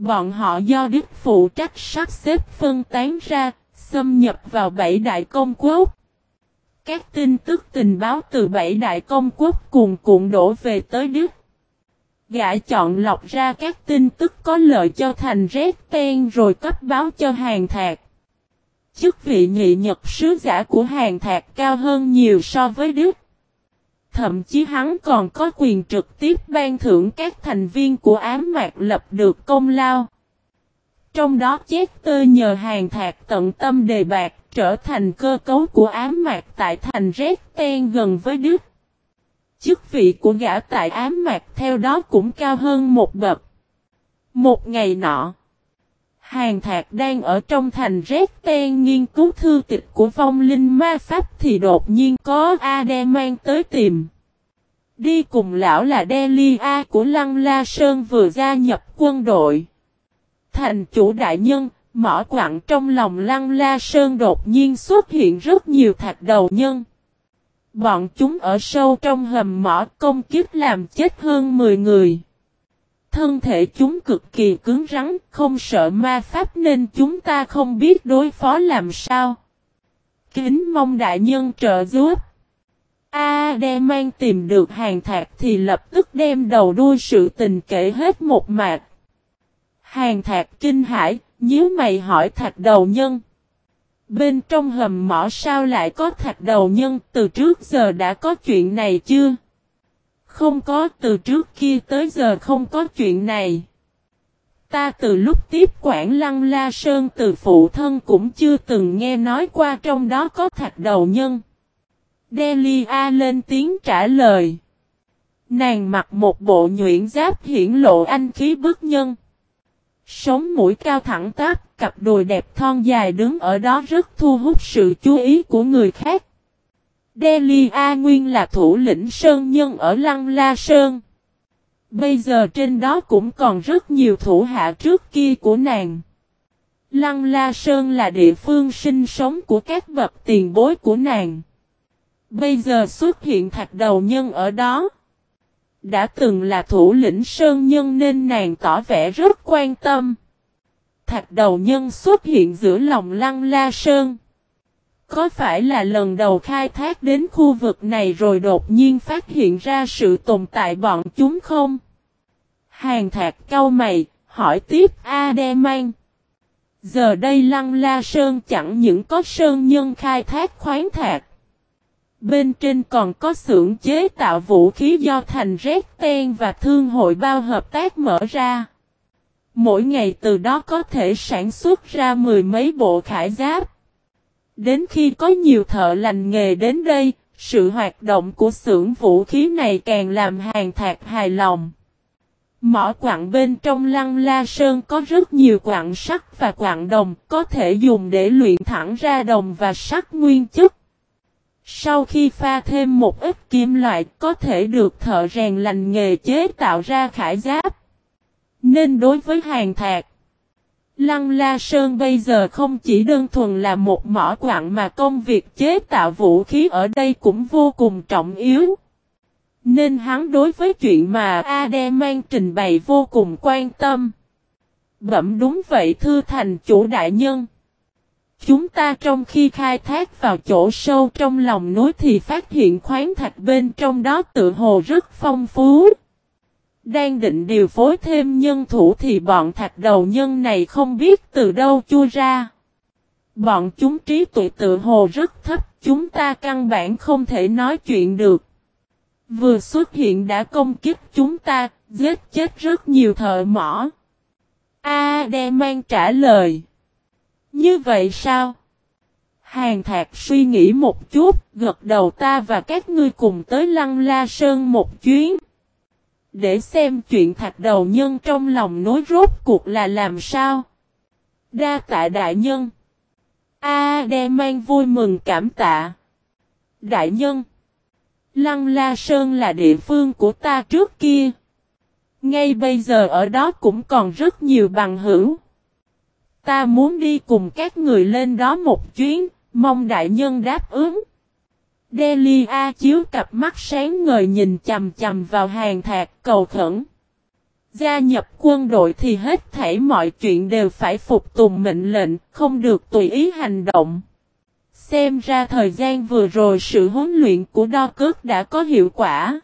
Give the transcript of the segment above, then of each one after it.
Bọn họ do Đức phụ trách sắp xếp phân tán ra, xâm nhập vào 7 đại công quốc. Các tin tức tình báo từ 7 đại công quốc cuồn cuộn đổ về tới Đức. Gã chọn lọc ra các tin tức có lợi cho thành Resten rồi cấp báo cho Hàn Thạc. Chức vị nhị nhật sứ giả của Hàn Thạc cao hơn nhiều so với Đức. Thậm chí hắn còn có quyền trực tiếp ban thưởng các thành viên của ám mạc lập được công lao. Trong đó Chester nhờ Hàn Thạc tận tâm đề bạt trở thành cơ cấu của ám mạc tại thành Resten gần với Đức. Chức vị của gã tại ám mạc theo đó cũng cao hơn một bậc. Một ngày nọ, Hàn Thạc đang ở trong thành Resten nghiên cứu thư tịch của vong linh ma pháp thì đột nhiên có Ademan tới tìm. Đi cùng lão là Delia của Lăng La Sơn vừa gia nhập quân đội. Thành chủ đại nhân, mỏ quặng trong lòng Lăng La Sơn đột nhiên xuất hiện rất nhiều thạch đầu nhân. Bọn chúng ở sâu trong hầm mỏ công kích làm chết hơn 10 người. Thân thể chúng cực kỳ cứng rắn, không sợ ma pháp nên chúng ta không biết đối phó làm sao. Kính mong đại nhân trợ giúp. Ademan tìm được Hàn Thạc thì lập tức đem đầu đuôi sự tình kể hết một mạch. Hàn Thạc kinh hãi, nhíu mày hỏi thạch đầu nhân. Bên trong hầm mỏ sao lại có thạch đầu nhân, từ trước giờ đã có chuyện này chưa? Không có, từ trước kia tới giờ không có chuyện này. Ta từ lúc tiếp quản Lăng La Sơn từ phụ thân cũng chưa từng nghe nói qua trong đó có thạch đầu nhân. Delia lên tiếng trả lời. Nàng mặc một bộ nhuyễn giáp hiển lộ anh khí bức nhân. Sống mũi cao thẳng tắp, cặp đùi đẹp thon dài đứng ở đó rất thu hút sự chú ý của người khác. Delia nguyên là thủ lĩnh sơn nhân ở Lăng La Sơn. Bây giờ trên đó cũng còn rất nhiều thủ hạ trước kia của nàng. Lăng La Sơn là địa phương sinh sống của các bậc tiền bối của nàng. Bây giờ xuất hiện thạch đầu nhân ở đó. Đã từng là thủ lĩnh sơn nhân nên nàng tỏ vẻ rất quan tâm. Thạch đầu nhân xuất hiện giữa lòng Lăng La Sơn. Có phải là lần đầu khai thác đến khu vực này rồi đột nhiên phát hiện ra sự tồn tại bọn chúng không? Hàn Thạc cau mày, hỏi tiếp Ademan. Giờ đây Lăng La Sơn chẳng những có sơn nhân khai thác khoáng thạch. Bên trên còn có xưởng chế tạo vũ khí do thành Resten và thương hội bao hợp tác mở ra. Mỗi ngày từ đó có thể sản xuất ra 10 mấy bộ khải giáp. Đến khi có nhiều thợ lành nghề đến đây, sự hoạt động của xưởng vũ khí này càng làm Hàn Thạc hài lòng. Mỏ quặng bên trong Lăng La Sơn có rất nhiều quặng sắt và quặng đồng, có thể dùng để luyện thẳng ra đồng và sắt nguyên chất. Sau khi pha thêm một ít kim loại, có thể được thợ rèn lành nghề chế tạo ra khải giáp. Nên đối với Hàn Thạc, Lăng La Sơn bây giờ không chỉ đơn thuần là một mỏ quặng mà công việc chế tạo vũ khí ở đây cũng vô cùng trọng yếu. Nên hắn đối với chuyện mà Ademan trình bày vô cùng quan tâm. Bẩm đúng vậy thưa thành chủ đại nhân. Chúng ta trong khi khai thác vào chỗ sâu trong lòng núi thì phát hiện khoáng thạch bên trong đó tự hồ rất phong phú. Đang định điều phối thêm nhân thủ thì bọn thạch đầu nhân này không biết từ đâu chui ra. Bọn chúng trí tuệ tự hồ rất thấp, chúng ta căn bản không thể nói chuyện được. Vừa xuất hiện đã công kích chúng ta, giết chết rất nhiều thợ mỏ. Ademan trả lời. Như vậy sao? Hàn Thạc suy nghĩ một chút, gật đầu ta và các ngươi cùng tới Lăng La Sơn một chuyến. Để xem chuyện thạch đầu nhân trong lòng nối rốt cuộc là làm sao. Đa tạ đại nhân. Ademan vui mừng cảm tạ. Đại nhân. Lăng La Sơn là địa phương của ta trước kia. Ngay bây giờ ở đó cũng còn rất nhiều bằng hữu. Ta muốn đi cùng các người lên đó một chuyến, mong đại nhân đáp ứng. Delia chiếu cặp mắt sáng ngời nhìn chằm chằm vào Hàn Thạc cầu khẩn. Gia nhập quân đội thì hết thảy mọi chuyện đều phải phục tùng mệnh lệnh, không được tùy ý hành động. Xem ra thời gian vừa rồi sự huấn luyện của Đo Cước đã có hiệu quả.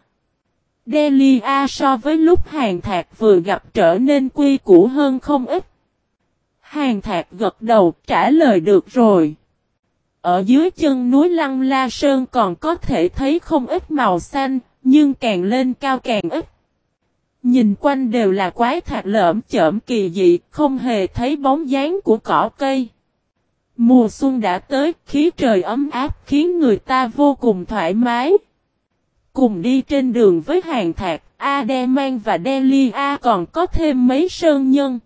Delia so với lúc Hàn Thạc vừa gặp trở nên quy củ hơn không ít. Hàn Thạc gật đầu trả lời được rồi. Ở dưới chân núi Lăng La Sơn còn có thể thấy không ít màu xanh, nhưng càng lên cao càng ít. Nhìn quanh đều là quái thạch lởm chởm kỳ dị, không hề thấy bóng dáng của cỏ cây. Mùa xuân đã tới, khí trời ấm áp khiến người ta vô cùng thoải mái. Cùng đi trên đường với Hàn Thạc, Ademan và Delia còn có thêm mấy sơn nhân.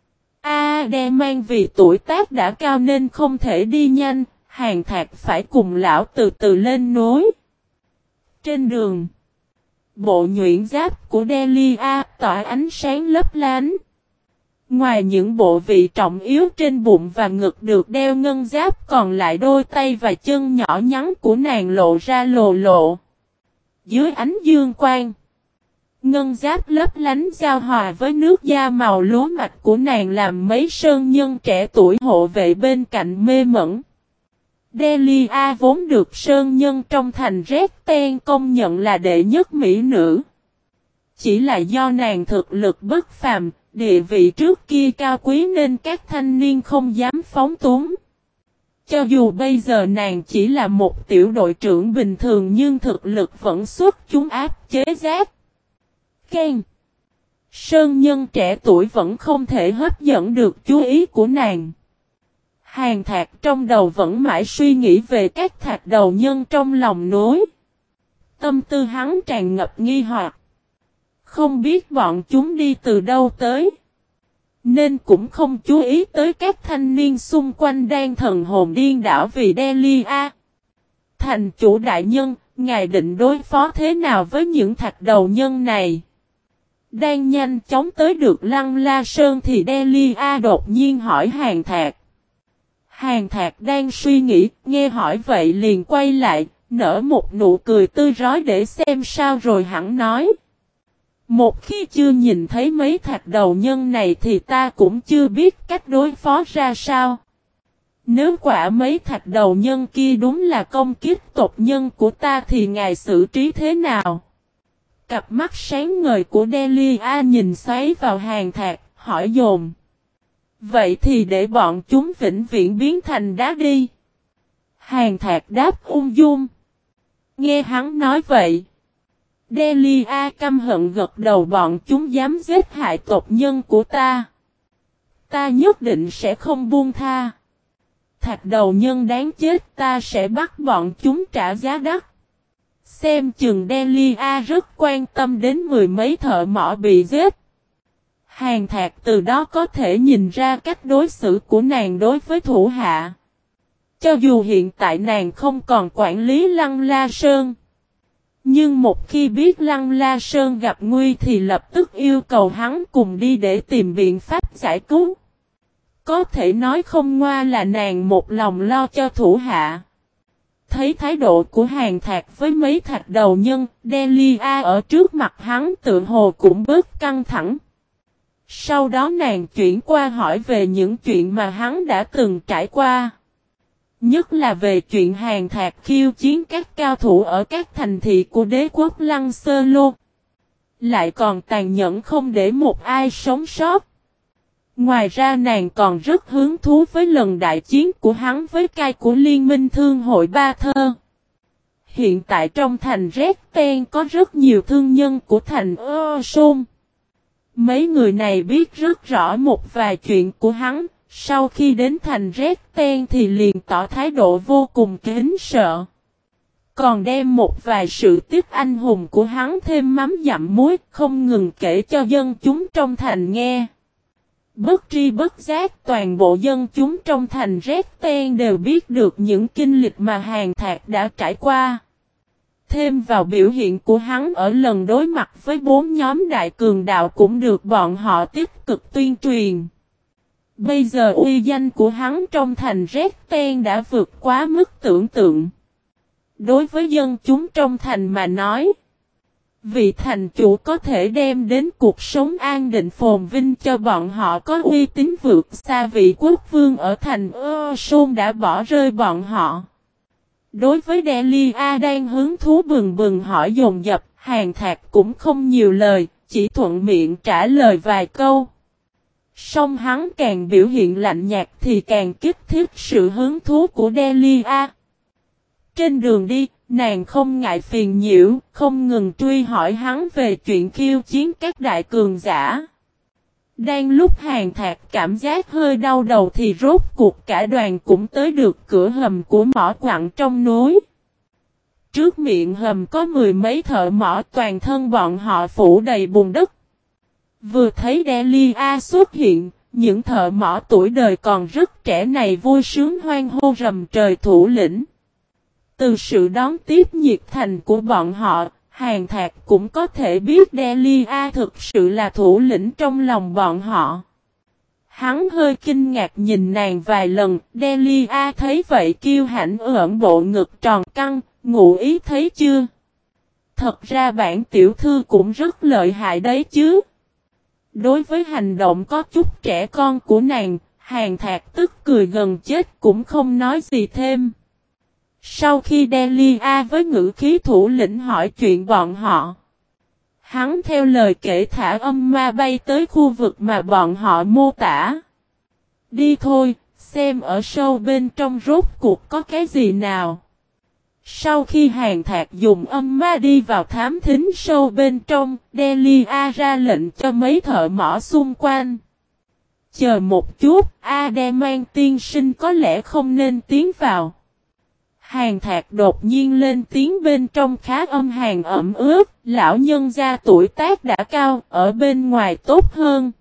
Ademan vì tuổi tác đã cao nên không thể đi nhanh, Hàn Thạc phải cùng lão từ từ lên núi. Trên đường, bộ nhuyễn giáp của Delia tỏa ánh sáng lấp lánh. Ngoài những bộ vị trọng yếu trên bụng và ngực được đeo ngân giáp, còn lại đôi tay và chân nhỏ nhắn của nàng lộ ra lồ lộ. Dưới ánh dương quang, ngân giáp lấp lánh giao hòa với nước da màu lúa mạch của nàng làm mấy sơn nhân trẻ tuổi hộ vệ bên cạnh mê mẩn. Delia vốn được sơn nhân trong thành Red Ten công nhận là đệ nhất mỹ nữ. Chỉ là do nàng thực lực bất phàm, địa vị trước kia cao quý nên các thanh niên không dám phóng túng. Cho dù bây giờ nàng chỉ là một tiểu đội trưởng bình thường nhưng thực lực vẫn xuất chúng áp chế giác. Ken. Sơn nhân trẻ tuổi vẫn không thể hấp dẫn được chú ý của nàng. Hàn Thạc trong đầu vẫn mãi suy nghĩ về các thạch đầu nhân trong lòng núi. Tâm tư hắn tràn ngập nghi hoặc. Không biết bọn chúng đi từ đâu tới. Nên cũng không chú ý tới các thanh niên xung quanh đang thần hồn điên đảo vì Delia. Thành chủ đại nhân, ngài định đối phó thế nào với những thạch đầu nhân này? Đang nhanh chóng tới được Lăng La Sơn thì Delia đột nhiên hỏi Hàn Thạc. Hàn Thạc đang suy nghĩ, nghe hỏi vậy liền quay lại, nở một nụ cười tươi rói để xem sao rồi hẳn nói. Một khi chưa nhìn thấy mấy thạch đầu nhân này thì ta cũng chưa biết cách đối phó ra sao. Nếu quả mấy thạch đầu nhân kia đúng là công kích tộc nhân của ta thì ngài xử trí thế nào? Cặp mắt sáng ngời của Delia nhìn xoáy vào Hàn Thạc, hỏi dồn. Vậy thì để bọn chúng vĩnh viễn biến thành đá đi. Hàn Thạc đáp ung dung. Nghe hắn nói vậy. Delia căm hận gật đầu, bọn chúng dám giết hại tộc nhân của ta. Ta nhất định sẽ không buông tha. Thạch đầu nhân đáng chết, ta sẽ bắt bọn chúng trả giá đắt. Xem chừng Delia rất quan tâm đến mười mấy thợ mỏ bị giết. Hàn Thạc từ đó có thể nhìn ra cách đối xử của nàng đối với thủ hạ. Cho dù hiện tại nàng không còn quản lý Lăng La Sơn. Nhưng một khi biết Lăng La Sơn gặp nguy thì lập tức yêu cầu hắn cùng đi để tìm biện pháp giải cứu. Có thể nói không ngoa là nàng một lòng lo cho thủ hạ. Thấy thái độ của Hàn Thạc với mấy thạch đầu nhân, Delia ở trước mặt hắn tự hồ cũng bớt căng thẳng. Sau đó nàng chuyển qua hỏi về những chuyện mà hắn đã từng trải qua. Nhất là về chuyện Hàn Thạc khiêu chiến các cao thủ ở các thành thị của đế quốc Lăng Sơ Lô. Lại còn tàn nhẫn không để một ai sống sót. Ngoài ra nàng còn rất hứng thú với lần đại chiến của hắn với cai của Liên minh Thương hội Ba Thơ. Hiện tại trong thành Red Ten có rất nhiều thương nhân của thành Sôn. Mấy người này biết rất rõ một vài chuyện của hắn. Sau khi đến thành Red Ten thì liền tỏ thái độ vô cùng kính sợ. Còn đem một vài sự tích anh hùng của hắn thêm mắm dặm muối, không ngừng kể cho dân chúng trong thành nghe. Bất tri bất giác toàn bộ dân chúng trong thành Red Ten đều biết được những kinh lịch mà Hàn Thạc đã trải qua. Thêm vào biểu hiện của hắn ở lần đối mặt với 4 nhóm đại cường đạo cũng được bọn họ tích cực tuyên truyền. Bây giờ uy danh của hắn trong thành Red Ten đã vượt quá mức tưởng tượng. Đối với dân chúng trong thành mà nói, Vị thành chủ có thể đem đến cuộc sống an định phồn vinh cho bọn họ có uy tín vượt xa vị quốc vương ở thành Sôn đã bỏ rơi bọn họ. Đối với Delia đang hứng thú bừng bừng hỏi dồn dập, Hàn Thạc cũng không nhiều lời, chỉ thuận miệng trả lời vài câu. Song hắn càng biểu hiện lạnh nhạt thì càng kích thích sự hứng thú của Delia. Trên đường đi, nàng không ngại phiền nhiễu, không ngừng truy hỏi hắn về chuyện khiêu chiến các đại cường giả. Đang lúc Hàn Thạc cảm giác hơi đau đầu thì rốt cuộc cả đoàn cũng tới được cửa hầm của mỏ quặng trong núi. Trước miệng hầm có mười mấy thợ mỏ, toàn thân bọn họ phủ đầy bùn đất. Vừa thấy Delia xuất hiện, những thợ mỏ tuổi đời còn rất trẻ này vui sướng hoan hô rầm trời thủ lĩnh. Từ sự đón tiếp nhiệt thành của bọn họ, Hàn Thạc cũng có thể biết Delia thực sự là thủ lĩnh trong lòng bọn họ. Hắn hơi kinh ngạc nhìn nàng vài lần, Delia thấy vậy kiêu hãnh ưỡn bộ ngực tròn căng, ngụ ý thấy chưa? Thật ra bản tiểu thư cũng rất lợi hại đấy chứ. Đối với hành động có chút trẻ con của nàng, Hàn Thạc tức cười gần chết cũng không nói gì thêm. Sau khi Delia với ngữ khí thủ lĩnh hỏi chuyện bọn họ, hắn theo lời kể thả âm ma bay tới khu vực mà bọn họ mô tả. Đi thôi, xem ở sâu bên trong rốt cuộc có cái gì nào. Sau khi Hàn Thạc dùng âm ma đi vào thám thính sâu bên trong, Delia ra lệnh cho mấy thợ mỏ xung quanh. Chờ một chút, Ademan tiên sinh có lẽ không nên tiến vào. Hàn Thạc đột nhiên lên tiếng bên trong khá âm hàn ẩm ướt, lão nhân gia tuổi tác đã cao, ở bên ngoài tốt hơn.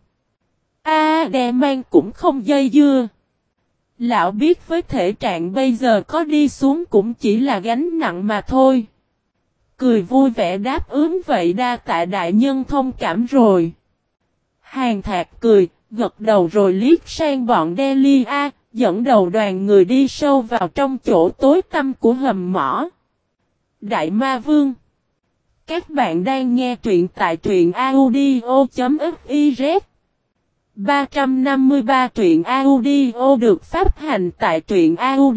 Ademan cũng không dây dưa. Lão biết với thể trạng bây giờ có đi xuống cũng chỉ là gánh nặng mà thôi. Cười vui vẻ đáp ứng vậy đa tạ đại nhân thông cảm rồi. Hàn Thạc cười, gật đầu rồi liếc sang bọn Delia, dẫn đầu đoàn người đi sâu vào trong chỗ tối tăm của hầm mỏ. Đại Ma Vương. Các bạn đang nghe truyện tại truyện audio.fiz 353 truyện audio được phát hành tại truyện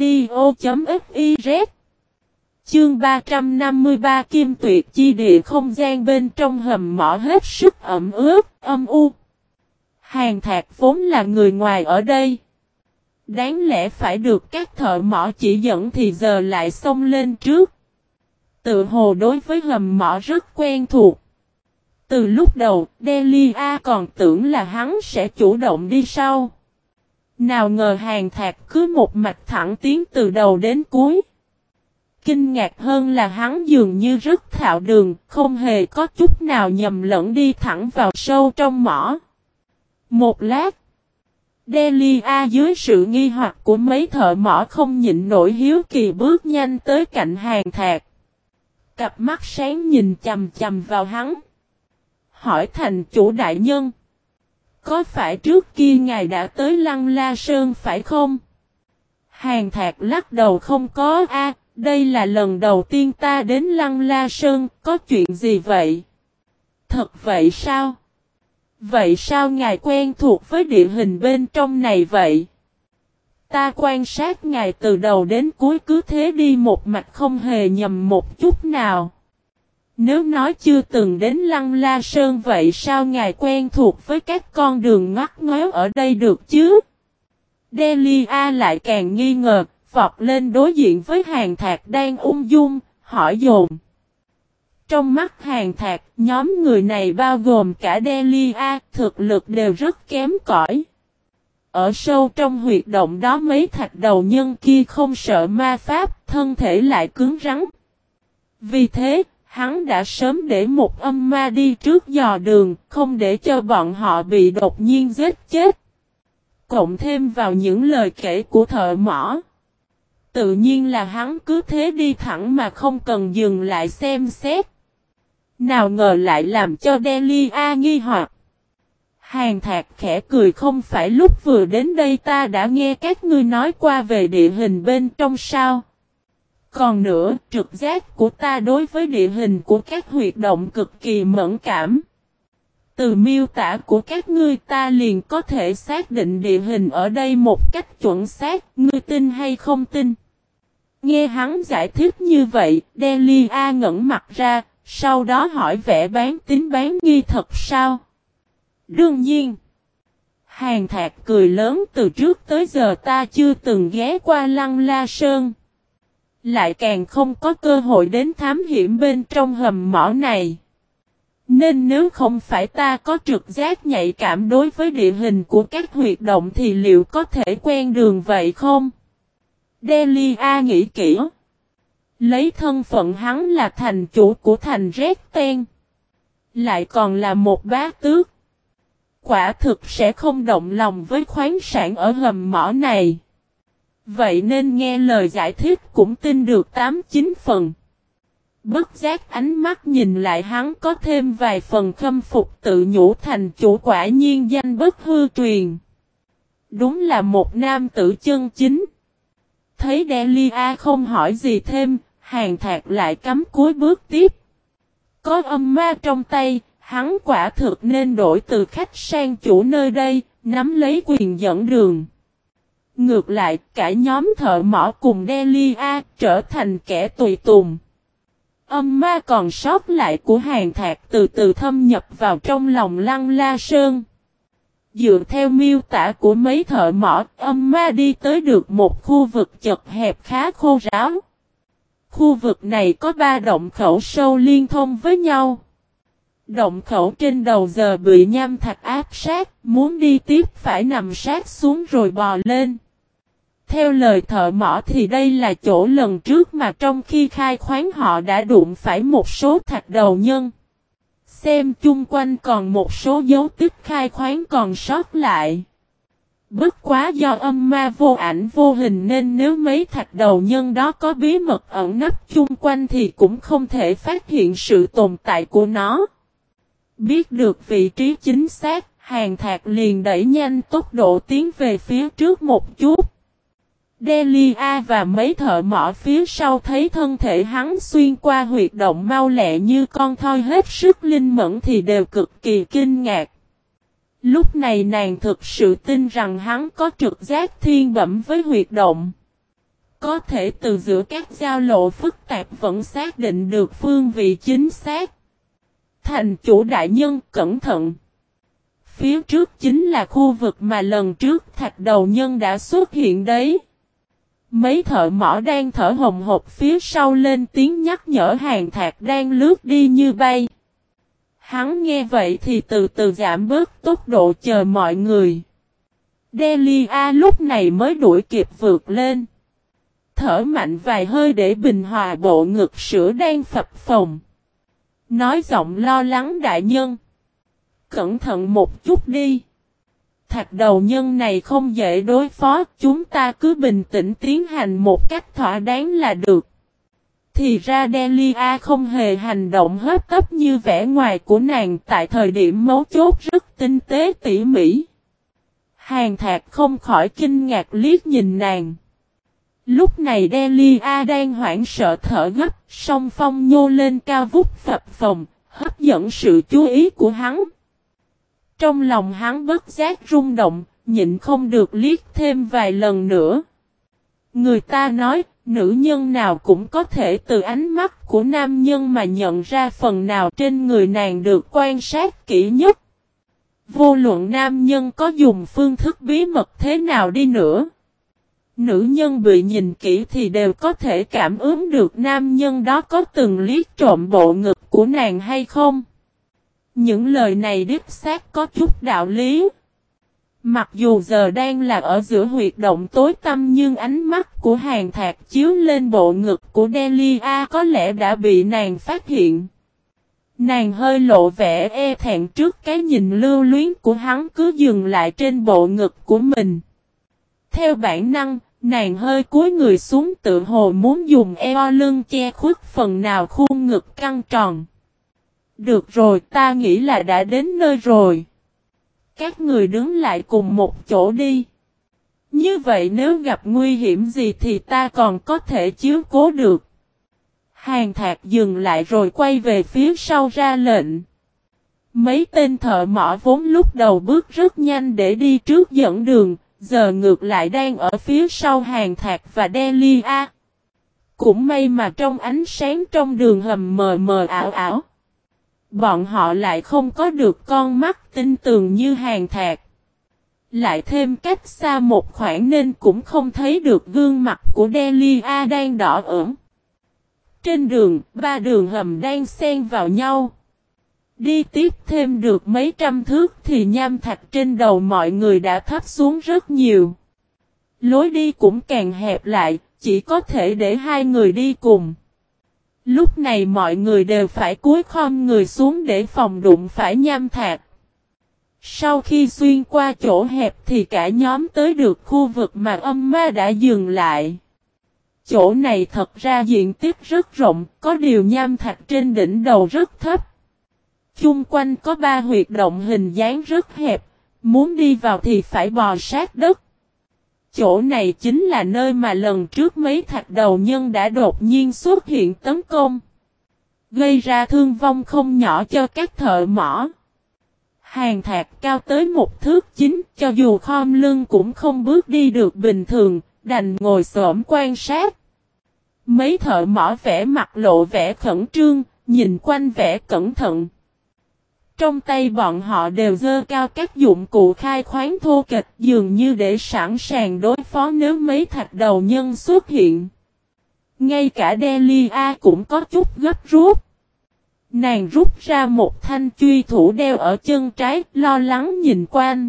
audio.fiz. Chương 353 Kim Tuyệt Chi Địa. Không gian bên trong hầm mỏ hết sức ẩm ướt, âm u. Hàn Thạc vốn là người ngoài ở đây. Đáng lẽ phải được các thợ mỏ chỉ dẫn thì giờ lại xông lên trước. Tự hồ đối với hầm mỏ rất quen thuộc. Từ lúc đầu, Delia còn tưởng là hắn sẽ chủ động đi sau. Nào ngờ Hàn Thạc cứ một mạch thẳng tiến từ đầu đến cuối. Kinh ngạc hơn là hắn dường như rất thạo đường, không hề có chút nào nhầm lẫn đi thẳng vào sâu trong mỏ. Một lát, Delia dưới sự nghi hoặc của mấy thợ mỏ không nhịn nổi hiếu kỳ bước nhanh tới cạnh Hàn Thạc. Cặp mắt sáng nhìn chằm chằm vào hắn. Hỏi thành chủ đại nhân. Có phải trước kia ngài đã tới Lăng La Sơn phải không? Hàn Thạc lắc đầu không có đây là lần đầu tiên ta đến Lăng La Sơn, có chuyện gì vậy? Thật vậy sao? Vậy sao ngài quen thuộc với địa hình bên trong này vậy? Ta quan sát ngài từ đầu đến cuối cứ thế đi một mạch không hề nhầm một chút nào. Nếu nói chưa từng đến Lăng La Sơn vậy sao ngài quen thuộc với các con đường ngoắt ngoéo ở đây được chứ? Delia lại càng nghi ngờ, vọt lên đối diện với Hàn Thạc đang ung dung, hỏi dồn. Trong mắt Hàn Thạc, nhóm người này bao gồm cả Delia, thực lực đều rất kém cỏi. Ở sâu trong huyệt động đó mấy thạch đầu nhân kia không sợ ma pháp, thân thể lại cứng rắn. Vì thế, hắn đã sớm để một âm ma đi trước dò đường, không để cho bọn họ bị đột nhiên giết chết. Cộng thêm vào những lời kể của thợ mỏ. Tự nhiên là hắn cứ thế đi thẳng mà không cần dừng lại xem xét. Nào ngờ lại làm cho Delia nghi hoặc. Hàn Thạc khẽ cười, không phải lúc vừa đến đây ta đã nghe các ngươi nói qua về địa hình bên trong sao? Còn nữa, trực giác của ta đối với địa hình của các huyệt động cực kỳ mẫn cảm. Từ miêu tả của các ngươi ta liền có thể xác định địa hình ở đây một cách chuẩn xác, ngươi tin hay không tin? Nghe hắn giải thích như vậy, Delia ngẩng mặt ra, sau đó hỏi vẻ bán tín bán nghi thật sao? Đương nhiên. Hàn Thạc cười lớn, từ trước tới giờ ta chưa từng ghé qua Lăng La Sơn. Lại càng không có cơ hội đến thám hiểm bên trong hầm mỏ này. Nên nếu không phải ta có trực giác nhạy cảm đối với địa hình của các huyệt động thì liệu có thể quen đường vậy không? Delia nghĩ kỹ. Lấy thân phận hắn là thành chủ của thành Retten. Lại còn là một bá tước. Quả thực sẽ không động lòng với khoáng sản ở hầm mỏ này. Vậy nên nghe lời giải thích cũng tin được 8-9 phần. Bất giác ánh mắt nhìn lại hắn có thêm vài phần khâm phục, tự nhủ thành chủ quả nhiên danh bất hư truyền. Đúng là một nam tử chân chính. Thấy Delia không hỏi gì thêm, Hàn Thạc lại cắm cúi bước tiếp. Có âm ma trong tay, hắn quả thực nên đổi từ khách sang chủ nơi đây, nắm lấy quyền dẫn đường. Ngược lại, cả nhóm thợ mỏ cùng Delia trở thành kẻ tùy tùng. Âm ma còn sót lại của Hàn Thạc từ từ thâm nhập vào trong lòng Lăng La Sơn. Dựa theo miêu tả của mấy thợ mỏ, âm ma đi tới được một khu vực chật hẹp khá khô ráo. Khu vực này có 3 động khẩu sâu liên thông với nhau. Động khẩu trên đầu giờ bị nham thạch áp sát, muốn đi tiếp phải nằm sát xuống rồi bò lên. Theo lời thợ mỏ thì đây là chỗ lần trước mà trong khi khai khoáng họ đã đụng phải một số thạch đầu nhân. Xem chung quanh còn một số dấu tích khai khoáng còn sót lại. Bất quá do âm ma vô ảnh vô hình nên nếu mấy thạch đầu nhân đó có bí mật ẩn nấp chung quanh thì cũng không thể phát hiện sự tồn tại của nó. Biết được vị trí chính xác, Hàn Thạc liền đẩy nhanh tốc độ tiến về phía trước một chút. Delia và mấy thợ mỏ phía sau thấy thân thể hắn xuyên qua huyệt động mau lẹ như con thoi hết sức linh mẫn thì đều cực kỳ kinh ngạc. Lúc này nàng thực sự tin rằng hắn có trực giác thiên bẩm với huyệt động. Có thể từ giữa các giao lộ phức tạp vẫn xác định được phương vị chính xác. Thành chủ đại nhân cẩn thận. Phía trước chính là khu vực mà lần trước thạch đầu nhân đã xuất hiện đấy. Mấy thợ mỏ đang thở hồng hộc phía sau lên tiếng nhắc nhở Hàn Thạc đang lướt đi như bay. Hắn nghe vậy thì từ từ giảm bớt tốc độ chờ mọi người. Delia lúc này mới đuổi kịp vượt lên. Thở mạnh vài hơi để bình hòa bộ ngực sữa đang phập phồng. Nói giọng lo lắng đại nhân. Cẩn thận một chút đi. Thạch đầu nhân này không dễ đối phó, chúng ta cứ bình tĩnh tiến hành một cách thỏa đáng là được. Thì ra Delia không hề hành động hấp tấp như vẻ ngoài của nàng, tại thời điểm mấu chốt rất tinh tế tỉ mỉ. Hàn Thạc không khỏi kinh ngạc liếc nhìn nàng. Lúc này Delia đang hoảng sợ thở gấp, song phong nhô lên cao vút phập phồng, hấp dẫn sự chú ý của hắn. Trong lòng hắn bất giác rung động, nhịn không được liếc thêm vài lần nữa. Người ta nói, nữ nhân nào cũng có thể từ ánh mắt của nam nhân mà nhận ra phần nào trên người nàng được quan sát kỹ nhất. Vô luận nam nhân có dùng phương thức bí mật thế nào đi nữa. Nữ nhân bị nhìn kỹ thì đều có thể cảm ứng được nam nhân đó có từng liếc trộm bộ ngực của nàng hay không. Những lời này đích xác có chút đạo lý. Mặc dù giờ đang là ở giữa huyệt động tối tăm nhưng ánh mắt của Hàn Thạc chiếu lên bộ ngực của Delia có lẽ đã bị nàng phát hiện. Nàng hơi lộ vẻ e thẹn trước cái nhìn lưu luyến của hắn cứ dừng lại trên bộ ngực của mình. Theo bản năng, nàng hơi cúi người xuống tự hồ muốn dùng eo lưng che khuất phần nào khuôn ngực căng tròn. Được rồi, ta nghĩ là đã đến nơi rồi. Các người đứng lại cùng một chỗ đi. Như vậy nếu gặp nguy hiểm gì thì ta còn có thể chiếu cố được. Hàn Thạc dừng lại rồi quay về phía sau ra lệnh. Mấy tên thợ mỏ vốn lúc đầu bước rất nhanh để đi trước dẫn đường, giờ ngược lại đang ở phía sau Hàn Thạc và Delia. Cũng may mà trong ánh sáng trong đường hầm mờ mờ ảo ảo, bọn họ lại không có được con mắt tinh tường như Hàn Thạc. Lại thêm cách xa một khoảng nên cũng không thấy được gương mặt của Delia đang đỏ ửng. Trên đường, ba đường hầm đang xen vào nhau. Đi tiếp thêm được mấy trăm thước thì nham thạch trên đầu mọi người đã thấp xuống rất nhiều. Lối đi cũng càng hẹp lại, chỉ có thể để hai người đi cùng. Lúc này mọi người đều phải cúi khom người xuống để phòng đụng phải nham thạch. Sau khi xuyên qua chỗ hẹp thì cả nhóm tới được khu vực mà âm ma đã dừng lại. Chỗ này thật ra diện tích rất rộng, có điều nham thạch trên đỉnh đầu rất thấp. Chung quanh có 3 huyệt động hình dáng rất hẹp, muốn đi vào thì phải bò sát đất. Chỗ này chính là nơi mà lần trước mấy thạch đầu nhân đã đột nhiên xuất hiện tấn công, gây ra thương vong không nhỏ cho các thợ mỏ. Hàn Thạc cao tới 1 thước 9, cho dù khom lưng cũng không bước đi được bình thường, đành ngồi xổm quan sát. Mấy thợ mỏ vẻ mặt lộ vẻ khẩn trương, nhìn quanh vẻ cẩn thận. Trong tay bọn họ đều giơ cao các dụng cụ khai khoáng thô kệch dường như để sẵn sàng đối phó nếu mấy thạch đầu nhân xuất hiện. Ngay cả Delia cũng có chút gấp rút. Nàng rút ra một thanh truy thủ đeo ở chân trái, lo lắng nhìn quanh.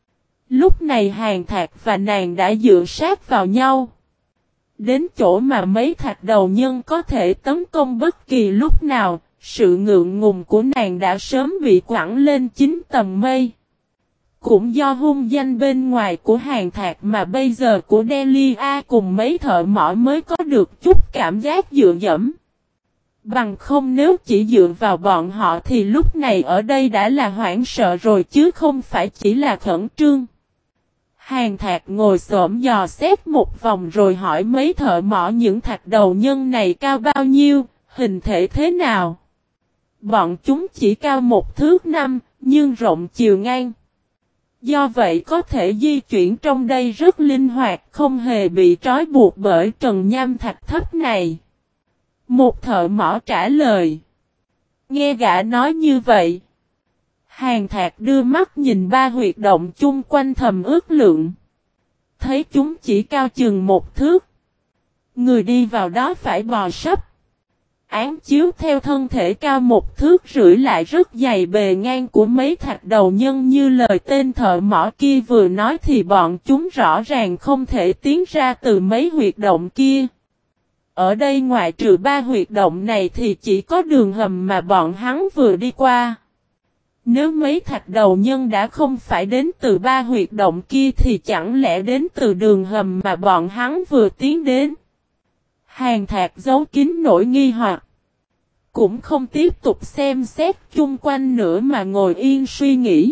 Lúc này Hàn Thạc và nàng đã dựa sát vào nhau. Đến chỗ mà mấy thạch đầu nhân có thể tấn công bất kỳ lúc nào, sự ngượng ngùng của nàng đã sớm bị quẳng lên 9 tầng mây. Cũng do hung danh bên ngoài của Hàn Thạc mà bây giờ của Delia cùng mấy thợ mỏ mới có được chút cảm giác dựa dẫm. Bằng không nếu chỉ dựa vào bọn họ thì lúc này ở đây đã là hoảng sợ rồi chứ không phải chỉ là khẩn trương. Hàn Thạc ngồi xổm dò xét một vòng rồi hỏi mấy thợ mỏ những thạch đầu nhân này cao bao nhiêu, hình thể thế nào. Bọn chúng chỉ cao 1 thước 5, nhưng rộng chiều ngang. Do vậy có thể di chuyển trong đây rất linh hoạt, không hề bị trói buộc bởi trần nham thạch thấp này. Một thợ mỏ trả lời. Nghe gã nói như vậy, Hàn Thạc đưa mắt nhìn 3 huyệt động chung quanh thầm ước lượng. Thấy chúng chỉ cao chừng 1 thước. Người đi vào đó phải bò sấp. Án chiếu theo thân thể cao 1,5 thước lại rất dày bề ngang của mấy thạch đầu nhân như lời tên thợ mỏ kia vừa nói thì bọn chúng rõ ràng không thể tiến ra từ mấy huyệt động kia. Ở đây ngoại trừ 3 huyệt động này thì chỉ có đường hầm mà bọn hắn vừa đi qua. Nếu mấy thạch đầu nhân đã không phải đến từ 3 huyệt động kia thì chẳng lẽ đến từ đường hầm mà bọn hắn vừa tiến đến. Hàn Thạc giấu kín nỗi nghi hoặc. Cũng không tiếp tục xem xét chung quanh nữa mà ngồi yên suy nghĩ.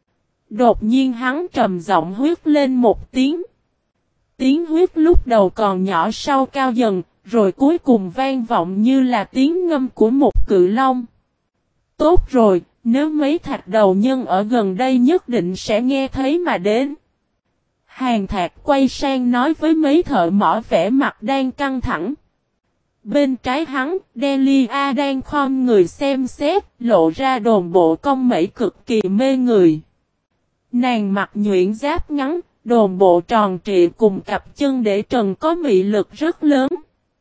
Đột nhiên hắn trầm giọng huyết lên một tiếng. Tiếng huyết lúc đầu còn nhỏ sau cao dần, rồi cuối cùng vang vọng như là tiếng ngâm của một cự long. Tốt rồi, nếu mấy thạch đầu nhân ở gần đây nhất định sẽ nghe thấy mà đến. Hàn Thạc quay sang nói với mấy thợ mỏ vẻ mặt đang căng thẳng. Bên trái hắn, Delia đang khom người xem xét, lộ ra đồn bộ cong mẩy cực kỳ mê người. Nàng mặc nhuyễn giáp ngắn, đồn bộ tròn trịa cùng cặp chân để trần có mị lực rất lớn.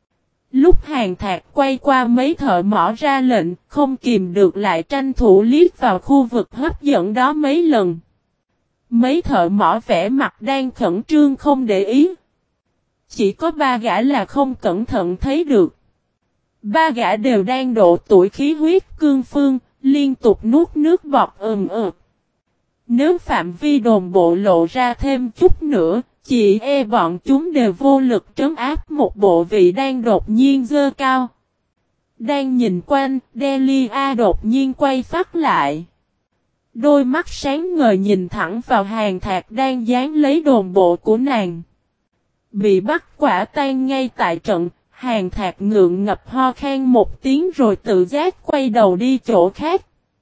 Lúc Hàn Thạc quay qua mấy thợ mỏ ra lệnh, không kìm được lại tranh thủ liếc vào khu vực hấp dẫn đó mấy lần. Mấy thợ mỏ vẻ mặt đang khẩn trương không để ý. Chỉ có 3 gã là không cẩn thận thấy được. 3 gã đều đang độ tuổi khí huyết cương phương, liên tục nuốt nước bọt ực. Nếu phạm vi đồn bộ lộ ra thêm chút nữa, chỉ e bọn chúng đều vô lực trấn áp một bộ vị đang đột nhiên dơ cao. Đang nhìn quanh, Delia đột nhiên quay phát lại. Đôi mắt sáng ngời nhìn thẳng vào Hàn Thạc đang dán lấy đồn bộ của nàng. Bị bắt quả tang ngay tại trận, Hàn Thạc ngượng ngập ho khan một tiếng rồi tự giác quay đầu đi chỗ khác.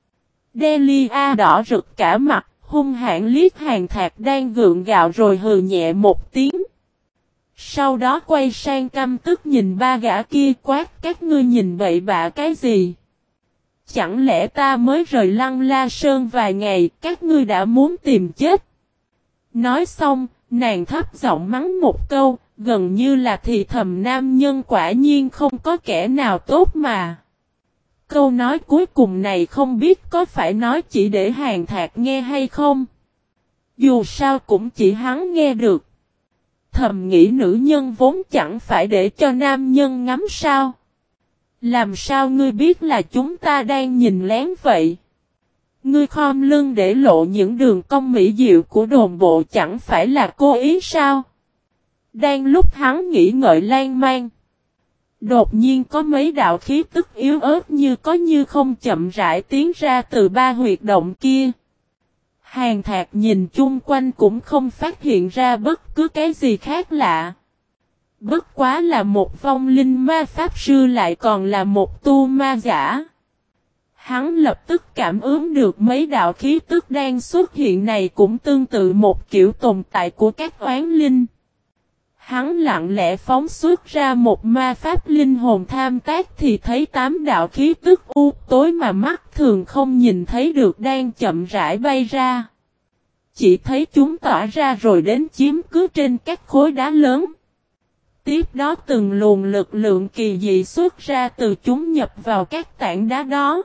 Delia đỏ rực cả mặt, hung hãn liếc Hàn Thạc đang gượng gạo rồi hừ nhẹ một tiếng. Sau đó quay sang căm tức nhìn ba gã kia quát, các ngươi nhìn bậy bạ cái gì? Chẳng lẽ ta mới rời Lăng La Sơn vài ngày, các ngươi đã muốn tìm chết? Nói xong, nàng thấp giọng mắng một câu, gần như là thì thầm nam nhân quả nhiên không có kẻ nào tốt mà. Câu nói cuối cùng này không biết có phải nói chỉ để Hàn Thạc nghe hay không? Dù sao cũng chỉ hắn nghe được. Thầm nghĩ nữ nhân vốn chẳng phải để cho nam nhân ngắm sao? Làm sao ngươi biết là chúng ta đang nhìn lén vậy? Ngươi khom lưng để lộ những đường cong mỹ diệu của đồn bộ chẳng phải là cố ý sao? Đang lúc hắn nghĩ ngợi lan man. Đột nhiên có mấy đạo khí tức yếu ớt như có như không chậm rãi tiến ra từ ba huyệt động kia. Hàn Thạc nhìn chung quanh cũng không phát hiện ra bất cứ cái gì khác lạ. Bất quá là một vong linh ma pháp sư lại còn là một tu ma giả. Hắn lập tức cảm ứng được mấy đạo khí tức đang xuất hiện này cũng tương tự một kiểu tồn tại của các oán linh. Hắn lặng lẽ phóng xuất ra một ma pháp linh hồn tham tác thì thấy 8 đạo khí tức u tối mà mắt thường không nhìn thấy được đang chậm rãi bay ra. Chỉ thấy chúng tỏa ra rồi đến chiếm cứ trên các khối đá lớn. Tiếp đó từng luồng lực lượng kỳ dị xuất ra từ chúng nhập vào các tảng đá đó.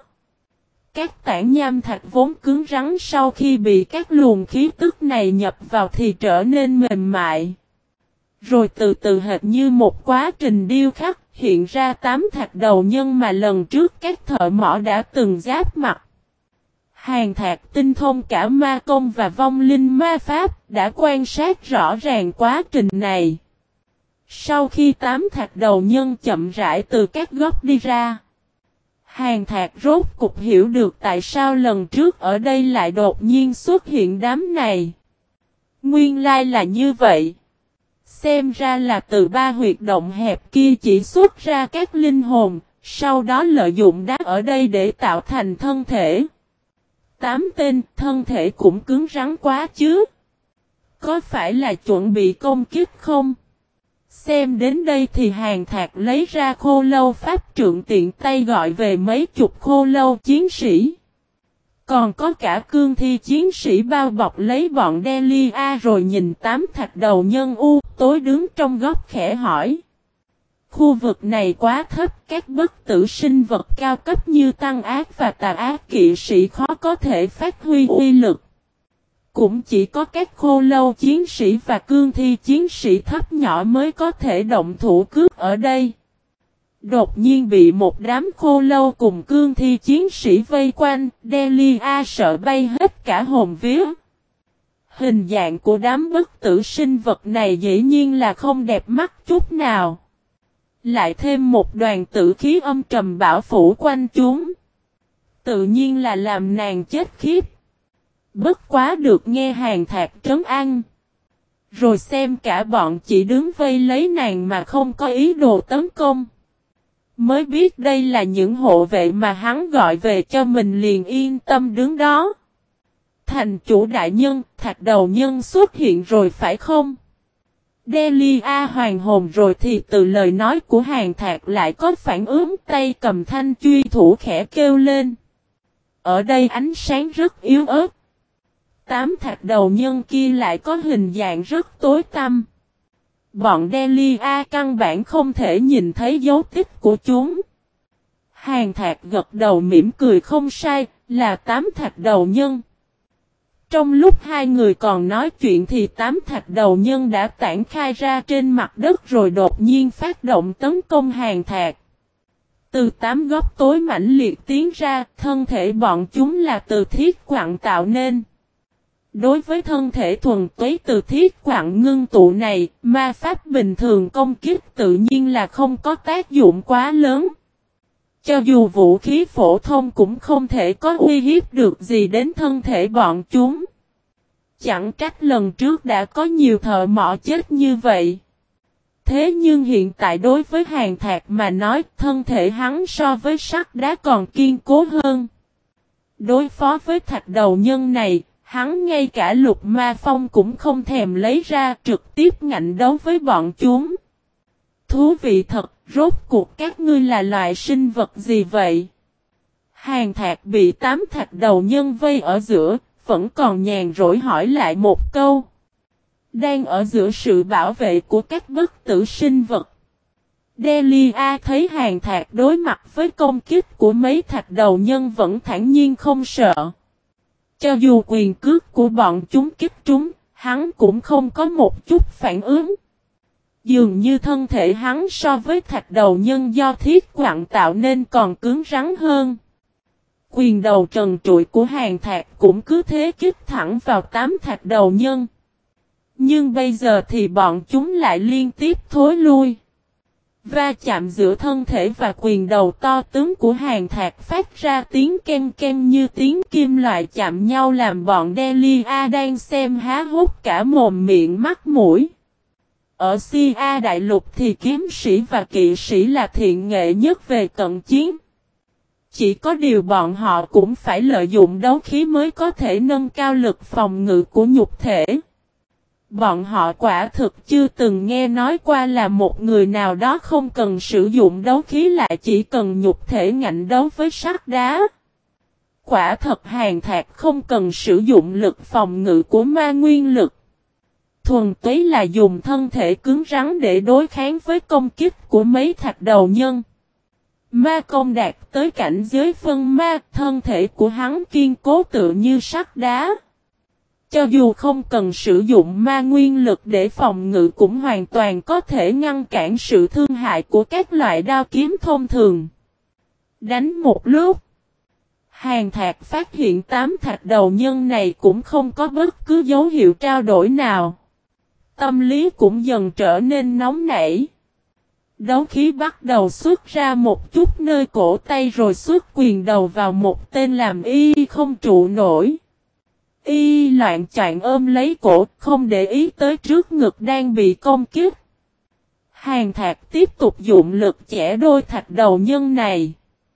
Các tảng nham thạch vốn cứng rắn sau khi bị các luồng khí tức này nhập vào thì trở nên mềm mại. Rồi từ từ hệt như một quá trình điêu khắc hiện ra 8 thạch đầu nhân mà lần trước các thợ mỏ đã từng giáp mặt. Hàn Thạc tinh thông cả ma công và vong linh ma pháp đã quan sát rõ ràng quá trình này. Sau khi 8 thạch đầu nhân chậm rãi từ các góc đi ra, Hàn Thạc rốt cục hiểu được tại sao lần trước ở đây lại đột nhiên xuất hiện đám này. Nguyên lai là như vậy. Xem ra là từ ba huyệt động hẹp kia chỉ xuất ra các linh hồn, sau đó lợi dụng đá ở đây để tạo thành thân thể. 8 tên thân thể cũng cứng rắn quá chứ. Có phải là chuẩn bị công kích không? Xem đến đây thì Hàn Thạc lấy ra khô lâu pháp trượng tiện tay gọi về mấy chục khô lâu chiến sĩ. Còn có cả cương thi chiến sĩ bao bọc lấy bọn Delia rồi nhìn 8 thạch đầu nhân u tối đứng trong góc khẽ hỏi. Khu vực này quá thấp, các bất tử sinh vật cao cấp như tăng ác và tà ác kỵ sĩ khó có thể phát huy uy lực. Cũng chỉ có các khô lâu chiến sĩ và cương thi chiến sĩ thấp nhỏ mới có thể động thủ cướp ở đây. Đột nhiên bị một đám khô lâu cùng cương thi chiến sĩ vây quanh, Delia sợ bay hết cả hồn vía. Hình dạng của đám bất tử sinh vật này dĩ nhiên là không đẹp mắt chút nào. Lại thêm một đoàn tử khí âm trầm bão phủ quanh chúng. Tự nhiên là làm nàng chết khiếp. Bất quá được nghe Hàn Thạc trấn an. Rồi xem cả bọn chỉ đứng vây lấy nàng mà không có ý đồ tấn công. Mới biết đây là những hộ vệ mà hắn gọi về cho mình liền yên tâm đứng đó. Thành chủ đại nhân, thạch đầu nhân xuất hiện rồi phải không? Delia hoàn hồn rồi thì từ lời nói của Hàn Thạc lại có phản ứng tay cầm thanh truy thủ khẽ kêu lên. Ở đây ánh sáng rất yếu ớt. 8 thạch đầu nhân kia lại có hình dạng rất tối tăm. Bọn Delia căn bản không thể nhìn thấy dấu tích của chúng. Hàn Thạc gật đầu mỉm cười không sai, là 8 thạch đầu nhân. Trong lúc hai người còn nói chuyện thì 8 thạch đầu nhân đã tản khai ra trên mặt đất rồi đột nhiên phát động tấn công Hàn Thạc. Từ 8 góc tối mãnh liệt tiến ra, thân thể bọn chúng là từ thiết quặng tạo nên. Đối với thân thể thuần túy từ thiết quặng ngưng tụ này, ma pháp bình thường công kích tự nhiên là không có tác dụng quá lớn. Cho dù vũ khí phổ thông cũng không thể có uy hiếp được gì đến thân thể bọn chúng. Chẳng trách lần trước đã có nhiều thợ mỏ chết như vậy. Thế nhưng hiện tại đối với Hàn Thạc mà nói, thân thể hắn so với sắt đá còn kiên cố hơn. Đối phó với thạch đầu nhân này, hắn ngay cả lục ma phong cũng không thèm lấy ra, trực tiếp ngạnh đấu với bọn chúng. Thú vị thật, rốt cuộc các ngươi là loại sinh vật gì vậy? Hàn Thạc bị 8 thạch đầu nhân vây ở giữa, vẫn còn nhàn rỗi hỏi lại một câu. Đang ở giữa sự bảo vệ của các bất tử sinh vật. Delia thấy Hàn Thạc đối mặt với công kích của mấy thạch đầu nhân vẫn thản nhiên không sợ. Cho dù quyền cước của bọn chúng kích trúng, hắn cũng không có một chút phản ứng. Dường như thân thể hắn so với thạch đầu nhân do thiết quặng tạo nên còn cứng rắn hơn. Quyền đầu trần trụi của Hàn Thạc cũng cứ thế kích thẳng vào 8 thạch đầu nhân. Nhưng bây giờ thì bọn chúng lại liên tiếp thối lui. Va chạm giữa thân thể và quyền đầu to tướng của Hàn Thạc phát ra tiếng ken ken như tiếng kim loại chạm nhau làm bọn Delia đang xem há hốc cả mồm miệng mắt mũi. Ở Sia Đại Lục thì kiếm sĩ và kỵ sĩ là thiện nghệ nhất về cận chiến. Chỉ có điều bọn họ cũng phải lợi dụng đấu khí mới có thể nâng cao lực phòng ngự của nhục thể. Bọn họ quả thực chưa từng nghe nói qua là một người nào đó không cần sử dụng đấu khí lại chỉ cần nhục thể ngạnh đấu với sắt đá. Quả thật Hàn Thạc không cần sử dụng lực phòng ngự của ma nguyên lực. Thuần túy là dùng thân thể cứng rắn để đối kháng với công kích của mấy thạch đầu nhân. Ma công đạt tới cảnh giới phân ma, thân thể của hắn kiên cố tựa như sắt đá. Cho dù không cần sử dụng ma nguyên lực để phòng ngự cũng hoàn toàn có thể ngăn cản sự thương hại của các loại đao kiếm thông thường. Đánh một lúc, Hàn Thạc phát hiện 8 thạch đầu nhân này cũng không có bất cứ dấu hiệu trao đổi nào. Tâm lý cũng dần trở nên nóng nảy. Đấu khí bắt đầu xuất ra một chút nơi cổ tay rồi xuất quyền đầu vào một tên làm y không trụ nổi. Y loạn choạng ôm lấy cổ, không để ý tới trước ngực đang bị công kích. Hàn Thạc tiếp tục dụng lực chẻ đôi thạch đầu nhân này.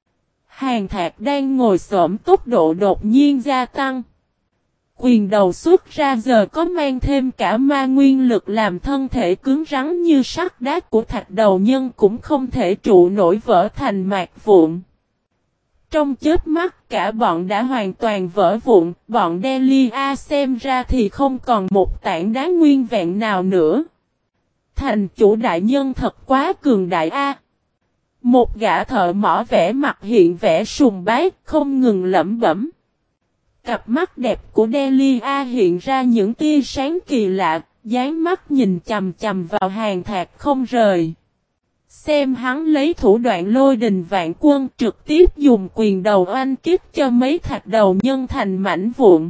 Hàn Thạc đang ngồi xổm, tốc độ đột nhiên gia tăng. Quyền đầu xuất ra giờ có mang thêm cả ma nguyên lực làm thân thể cứng rắn như sắt đá của thạch đầu nhân cũng không thể trụ nổi vỡ thành mạt vụn. Trong chớp mắt cả bọn đã hoàn toàn vỡ vụn, bọn Delia xem ra thì không còn một tảng đá nguyên vẹn nào nữa. Thành chủ đại nhân thật quá cường đại a. Một gã thợ mỏ vẻ mặt hiện vẻ sùng bái, không ngừng lẩm bẩm. Cặp mắt đẹp của Delia hiện ra những tia sáng kỳ lạ, dán mắt nhìn chằm chằm vào Hàn Thạc không rời. Xem hắn lấy thủ đoạn lôi đình vạn quân trực tiếp dùng quyền đầu oanh kích cho mấy thạch đầu nhân thành mảnh vụn.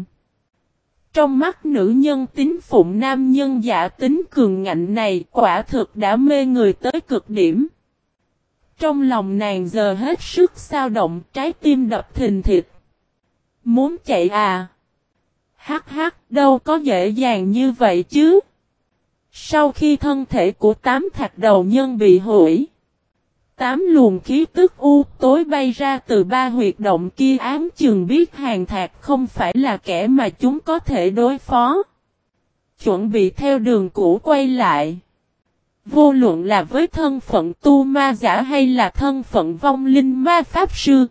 Trong mắt nữ nhân tính phụng nam nhân giả tính cường ngạnh này quả thực đã mê người tới cực điểm. Trong lòng nàng giờ hết sức xao động, trái tim đập thình thịch. Muốn chạy à? Hắc hắc, đâu có dễ dàng như vậy chứ. Sau khi thân thể của 8 thạch đầu nhân bị hủy, 8 luồng khí tức u tối bay ra từ 3 huyệt động kia ám chừng biết Hàn Thạc không phải là kẻ mà chúng có thể đối phó. Chuẩn bị theo đường cũ quay lại. Vô luận là với thân phận tu ma giả hay là thân phận vong linh ma pháp sư,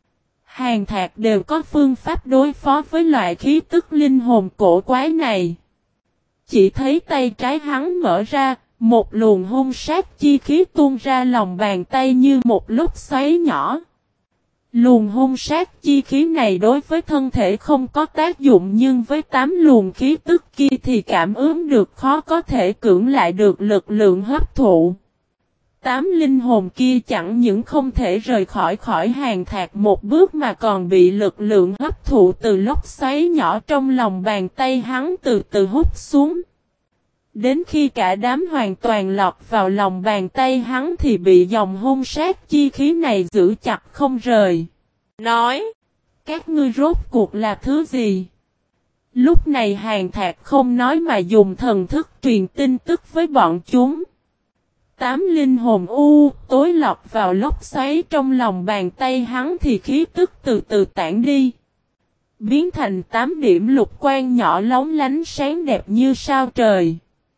Hàn Thạc đều có phương pháp đối phó với loại khí tức linh hồn cổ quái này. Chỉ thấy tay trái hắn mở ra, một luồng hung sát chi khí tuôn ra lòng bàn tay như một lúc xoáy nhỏ. Luồng hung sát chi khí này đối với thân thể không có tác dụng nhưng với 8 luồng khí tức kia thì cảm ứng được khó có thể cưỡng lại được lực lượng hấp thụ. 8 linh hồn kia chẳng những không thể rời khỏi Hàn Thạc một bước mà còn bị lực lượng hấp thụ từ lốc xoáy nhỏ trong lòng bàn tay hắn từ từ hút xuống. Đến khi cả đám hoàn toàn lọt vào lòng bàn tay hắn thì bị dòng hung sát chi khí này giữ chặt không rời. Nói, các ngươi rốt cuộc là thứ gì? Lúc này Hàn Thạc không nói mà dùng thần thức truyền tin tức với bọn chúng. 8 linh hồn tối lọt vào lốc xoáy trong lòng bàn tay hắn thì khí tức từ từ tản đi. Biến thành 8 điểm lục quang nhỏ lóng lánh sáng đẹp như sao trời.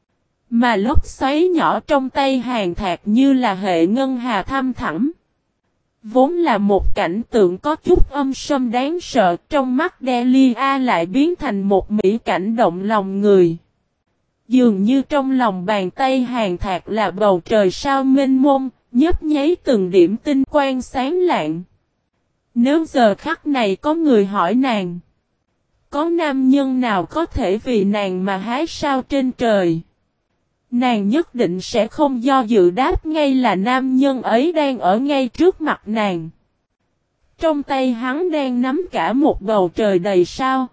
Mà lốc xoáy nhỏ trong tay Hàn Thạc như là hệ ngân hà thăm thẳm. Vốn là một cảnh tượng có chút âm sâm đáng sợ, trong mắt Delia lại biến thành một mỹ cảnh động lòng người. Dường như trong lòng bàn tay Hàn Thạc là bầu trời sao mênh mông, nhấp nháy từng điểm tinh quang sáng lạng. Nếu giờ khắc này có người hỏi nàng, có nam nhân nào có thể vì nàng mà hái sao trên trời? Nàng nhất định sẽ không do dự đáp ngay là nam nhân ấy đang ở ngay trước mặt nàng. Trong tay hắn đang nắm cả một bầu trời đầy sao.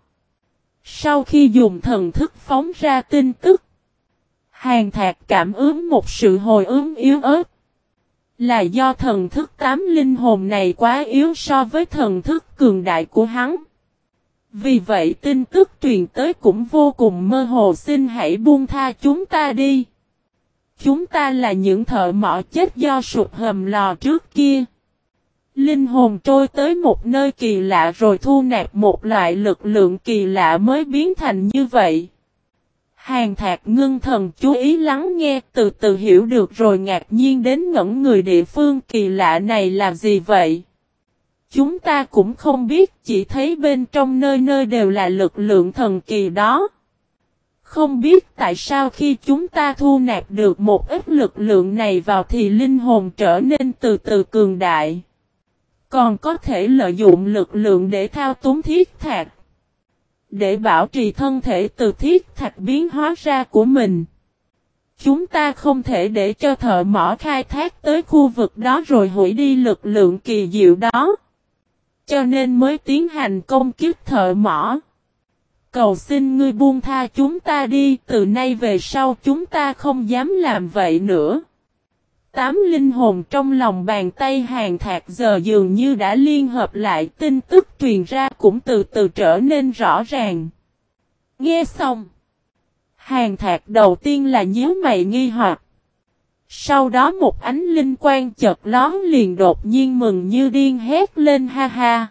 Sau khi dùng thần thức phóng ra tin tức, Hàn Thạc cảm ứng một sự hồi ứng yếu ớt. Là do thần thức 8 linh hồn này quá yếu so với thần thức cường đại của hắn. Vì vậy tin tức truyền tới cũng vô cùng mơ hồ, xin hãy buông tha chúng ta đi. Chúng ta là những thợ mỏ chết do sụp hầm lò trước kia. Linh hồn trôi tới một nơi kỳ lạ rồi thu nạp một loại lực lượng kỳ lạ mới biến thành như vậy. Hàn Thạc ngưng thần chú ý lắng nghe, từ từ hiểu được rồi ngạc nhiên đến ngẩn người, địa phương kỳ lạ này là gì vậy? Chúng ta cũng không biết, chỉ thấy bên trong nơi nơi đều là lực lượng thần kỳ đó. Không biết tại sao khi chúng ta thu nạp được một ít lực lượng này vào thì linh hồn trở nên từ từ cường đại. Còn có thể lợi dụng lực lượng để thao túng thiết thạch. Để bảo trì thân thể từ thiết thạch biến hóa ra của mình. Chúng ta không thể để cho thợ mỏ khai thác tới khu vực đó rồi hủy đi lực lượng kỳ diệu đó. Cho nên mới tiến hành công kích thợ mỏ. Cầu xin ngươi buông tha chúng ta đi, từ nay về sau chúng ta không dám làm vậy nữa. 8 linh hồn trong lòng bàn tay Hàn Thạc giờ dường như đã liên hợp lại, tin tức truyền ra cũng từ từ trở nên rõ ràng. Nghe xong, Hàn Thạc đầu tiên là nhíu mày nghi hoặc. Sau đó một ánh linh quang chợt lóe liền, đột nhiên mừng như điên hét lên, ha ha.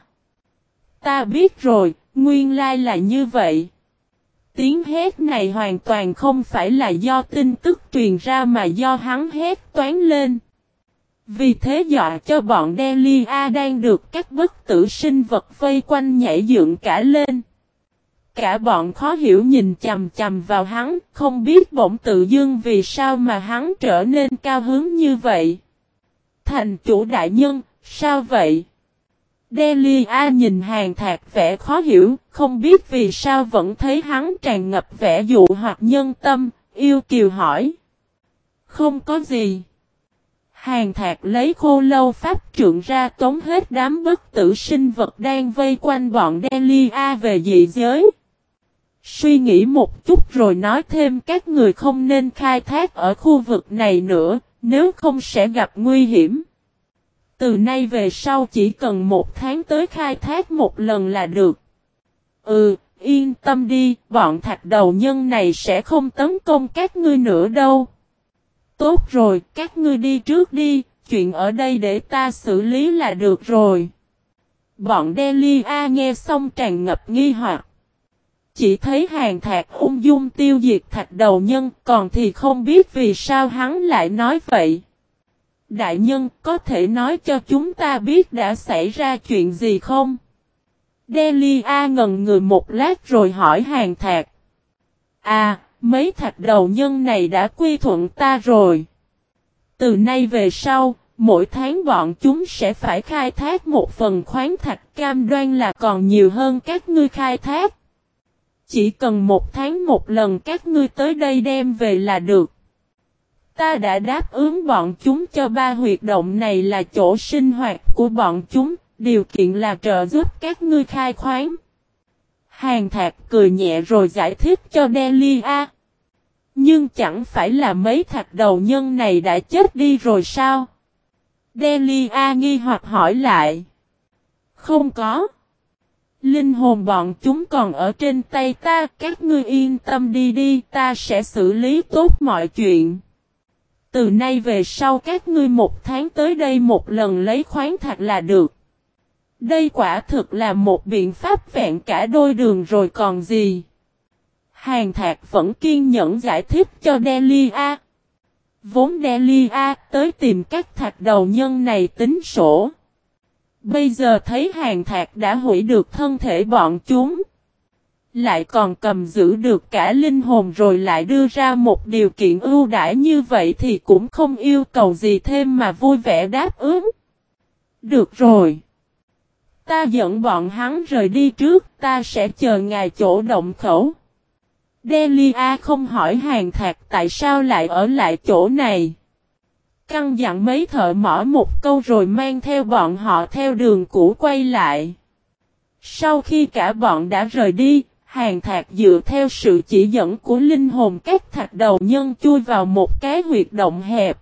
Ta biết rồi, nguyên lai là như vậy. Tiếng hét này hoàn toàn không phải là do tin tức truyền ra mà do hắn hét toáng lên. Vì thế dọa cho bọn Delia đang được các bất tử sinh vật vây quanh nhảy dựng cả lên. Cả bọn khó hiểu nhìn chằm chằm vào hắn, không biết bỗng tự dưng vì sao mà hắn trở nên cao hứng như vậy. Thành chủ đại nhân, sao vậy? Delia nhìn Hàn Thạc vẻ khó hiểu, không biết vì sao vẫn thấy hắn tràn ngập vẻ dụ hoặc nhân tâm, yêu kiều hỏi. Không có gì. Hàn Thạc lấy khô lâu pháp trượng ra tống hết đám bất tử sinh vật đang vây quanh bọn Delia về dị giới. Suy nghĩ một chút rồi nói thêm, các người không nên khai thác ở khu vực này nữa, nếu không sẽ gặp nguy hiểm. Từ nay về sau chỉ cần 1 tháng tới khai thác một lần là được. Yên tâm đi, bọn thạch đầu nhân này sẽ không tấn công các ngươi nữa đâu. Tốt rồi, các ngươi đi trước đi, chuyện ở đây để ta xử lý là được rồi. Bọn Delia nghe xong tràn ngập nghi hoặc. Chỉ thấy Hàn Thạc ung dung tiêu diệt thạch đầu nhân, còn thì không biết vì sao hắn lại nói vậy. Đại nhân, có thể nói cho chúng ta biết đã xảy ra chuyện gì không? Delia ngần người một lát rồi hỏi Hàn Thạc. Mấy thạch đầu nhân này đã quy thuận ta rồi. Từ nay về sau, mỗi tháng bọn chúng sẽ phải khai thác một phần khoáng thạch, cam đoan là còn nhiều hơn các ngươi khai thác. Chỉ cần 1 tháng một lần các ngươi tới đây đem về là được. Ta đã đáp ứng bọn chúng cho 3 huyệt động này là chỗ sinh hoạt của bọn chúng, điều kiện là trợ giúp các ngươi khai khoáng. Hàn Thạc cười nhẹ rồi giải thích cho Delia. Nhưng nhưng chẳng phải là mấy thạch đầu nhân này đã chết đi rồi sao? Delia nghi hoặc hỏi lại. Không có. Linh hồn bọn chúng còn ở trên tay ta, các ngươi yên tâm đi, ta sẽ xử lý tốt mọi chuyện. Từ nay về sau các ngươi 1 tháng tới đây một lần lấy khoáng thạch là được. Đây quả thực là một biện pháp vẹn cả đôi đường rồi còn gì. Hàn Thạc vẫn kiên nhẫn giải thích cho Delia. Vốn Delia tới tìm các thạch đầu nhân này tính sổ. Bây giờ thấy Hàn Thạc đã hủy được thân thể bọn chúng. Lại còn cầm giữ được cả linh hồn rồi lại đưa ra một điều kiện ưu đãi như vậy thì cũng không yêu cầu gì thêm mà vui vẻ đáp ứng. Được rồi. Ta dẫn bọn hắn rời đi trước, ta sẽ chờ ngài chỗ động khẩu. Delia không hỏi Hàn Thạc tại sao lại ở lại chỗ này. Căn dặn mấy thợ mỏ một câu rồi mang theo bọn họ theo đường cũ quay lại. Sau khi cả bọn đã rời đi, Hàn Thạc dựa theo sự chỉ dẫn của linh hồn các thạch đầu nhân chui vào một cái huyệt động hẹp.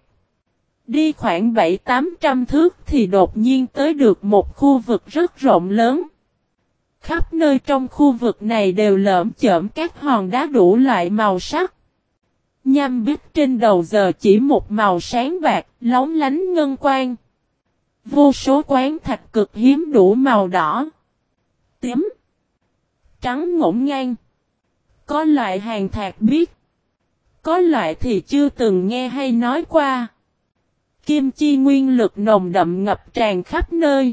Đi khoảng 700-800 thước thì đột nhiên tới được một khu vực rất rộng lớn. Khắp nơi trong khu vực này đều lởm chởm các hòn đá đủ loại màu sắc. Nham bích trên đầu giờ chỉ một màu sáng bạc, lóng lánh ngân quang. Vô số quán thạch cực hiếm đủ màu đỏ, tím, trắng ngổn ngang. Có loại Hàn Thạc biết, có loại thì chưa từng nghe hay nói qua. Kim chi nguyên lực nồng đậm ngập tràn khắp nơi.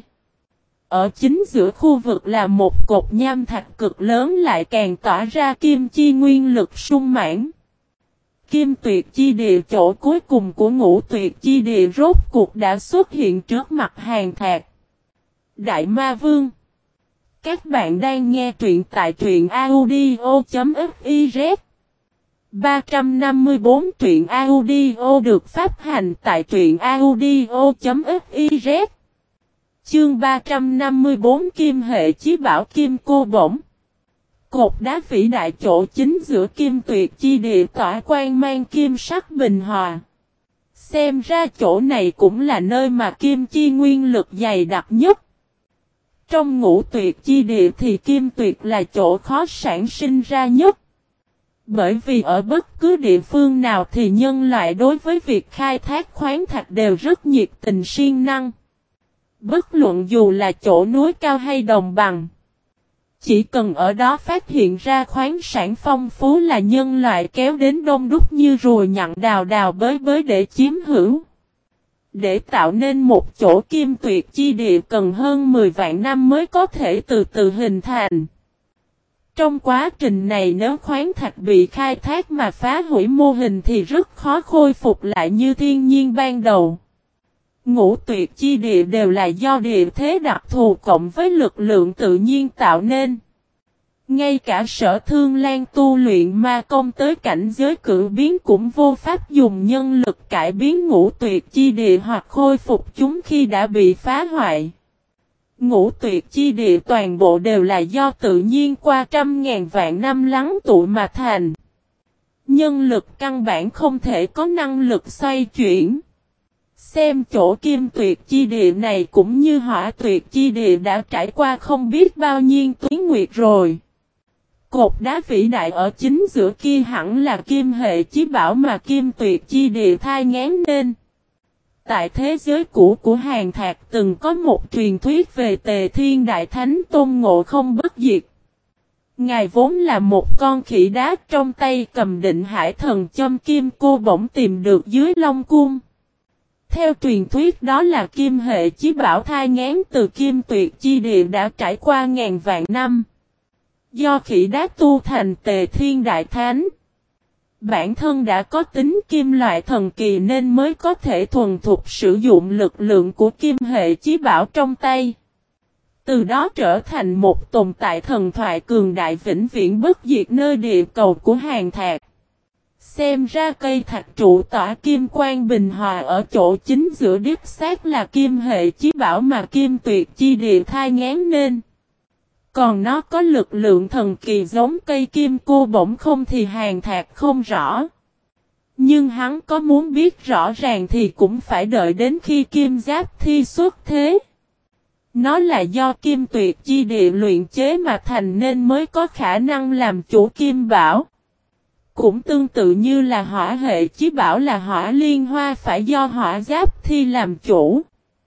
Ở chính giữa khu vực là một cột nham thạch cực lớn lại càng tỏa ra kim chi nguyên lực sung mãn. Kim tuyệt chi địa chỗ cuối cùng của ngũ tuyệt chi địa rốt cuộc đã xuất hiện trước mặt Hàn Thạc. Đại Ma Vương. Các bạn đang nghe truyện tại truyện audio.fiz. 354 truyện audio được phát hành tại truyện audio.fiz. Chương 354 Kim hệ chí bảo kim cô bổng. Cột đá vĩ đại chỗ chính giữa kim tuyệt chi địa tỏa quang mang kim sắc bình hòa. Xem ra chỗ này cũng là nơi mà kim chi nguyên lực dày đặc nhất. Trong ngũ tuyệt chi địa thì kim tuyệt là chỗ khó sản sinh ra nhất. Bởi vì ở bất cứ địa phương nào thì nhân loại đối với việc khai thác khoáng thạch đều rất nhiệt tình siêng năng. Bất luận dù là chỗ núi cao hay đồng bằng. Chỉ cần ở đó phát hiện ra khoáng sản phong phú là nhân loại kéo đến đông đúc như rùa nhặn đào đào bới bới để chiếm hữu. Để tạo nên một chỗ kim tuyệt chi địa cần hơn 10 vạn năm mới có thể từ từ hình thành. Trong quá trình này nếu khoáng thạch bị khai thác mà phá hủy mô hình thì rất khó khôi phục lại như thiên nhiên ban đầu. Ngũ tuyệt chi địa đều là do địa thế đặc thù cộng với lực lượng tự nhiên tạo nên. Ngay cả Sở Thương Lan tu luyện ma công tới cảnh giới cử biến cũng vô pháp dùng nhân lực cải biến ngũ tuyệt chi địa hoặc khôi phục chúng khi đã bị phá hoại. Ngũ tuyệt chi địa toàn bộ đều là do tự nhiên qua trăm ngàn vạn năm lắng tụ mà thành. Nhân lực căn bản không thể có năng lực xoay chuyển. Xem chỗ kim tuyệt chi địa này cũng như hỏa tuyệt chi địa đã trải qua không biết bao nhiêu tuế nguyệt rồi. Cột đá vĩ đại ở chính giữa kia hẳn là kim hệ chí bảo mà kim tuyệt chi địa thai ngán nên. Tại thế giới cũ của Hàn Thạc từng có một truyền thuyết về Tề Thiên Đại Thánh Tôn Ngộ Không bất diệt. Ngài vốn là một con khỉ đá trong tay cầm định hải thần châm kim cô bỗng tìm được dưới Long Cung. Theo truyền thuyết đó là kim hệ chí bảo thai ngán từ kim tuyệt chi địa đã trải qua ngàn vạn năm. Do khỉ đá tu thành Tề Thiên Đại Thánh. Bản thân đã có tính kim loại thần kỳ nên mới có thể thuần thục sử dụng lực lượng của kim hệ chí bảo trong tay. Từ đó trở thành một tồn tại thần thoại cường đại vĩnh viễn bất diệt nơi địa cầu của Hàn Thạc. Xem ra cây thạch trụ tỏa kim quang bình hòa ở chỗ chính giữa đích xác là kim hệ chí bảo mà kim tuyệt chi địa thai ngán nên. Còn nó có lực lượng thần kỳ giống cây kim cô bổng không thì Hàn Thạc không rõ. Nhưng hắn có muốn biết rõ ràng thì cũng phải đợi đến khi Kim Giáp Thi xuất thế. Nó là do Kim Tuyệt chi địa luyện chế mà thành nên mới có khả năng làm chủ Kim Bảo. Cũng tương tự như là hỏa hệ chí bảo là hỏa liên hoa phải do hỏa Giáp Thi làm chủ.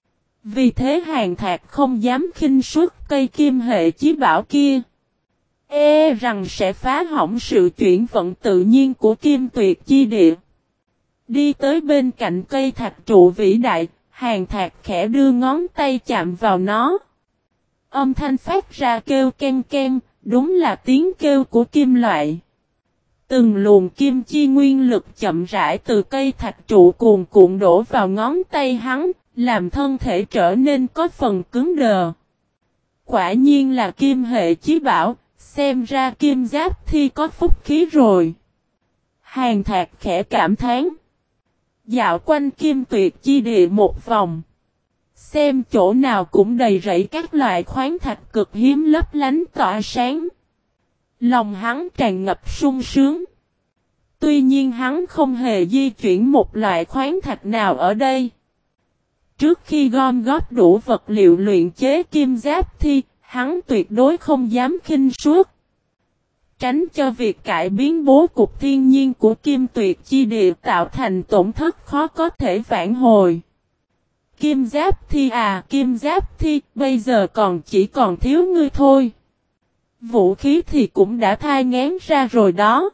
Vì thế Hàn Thạc không dám khinh suất cây kim hệ chí bảo kia. Rằng sẽ phá hỏng sự chuyển vận tự nhiên của Kim Tuyệt chi địa. Đi tới bên cạnh cây thạch trụ vĩ đại, Hàn Thạc khẽ đưa ngón tay chạm vào nó. Âm thanh phát ra kêu ken ken, đúng là tiếng kêu của kim loại. Từng luồng kim chi nguyên lực chậm rãi từ cây thạch trụ cuồn cuộn đổ vào ngón tay hắn, làm thân thể trở nên có phần cứng đờ. Quả nhiên là kim hệ chí bảo, xem ra Kim Giáp Thi có phúc khí rồi. Hàn Thạc khẽ cảm thán. Dạo quanh Kim Tuyệt chi địa một vòng. Xem chỗ nào cũng đầy rẫy các loại khoáng thạch cực hiếm lấp lánh tỏa sáng. Lòng hắn tràn ngập sung sướng. Tuy nhiên hắn không hề di chuyển một loại khoáng thạch nào ở đây. Trước khi gom góp đủ vật liệu luyện chế Kim Giáp Thi, hắn tuyệt đối không dám khinh suất. Tránh cho việc cải biến bố cục thiên nhiên của Kim Tuyệt chi địa tạo thành tổn thất khó có thể vãn hồi. Kim Giáp Thi à, Kim Giáp Thi, bây giờ chỉ còn thiếu ngươi thôi. Vũ khí thì cũng đã thai ngán ra rồi đó.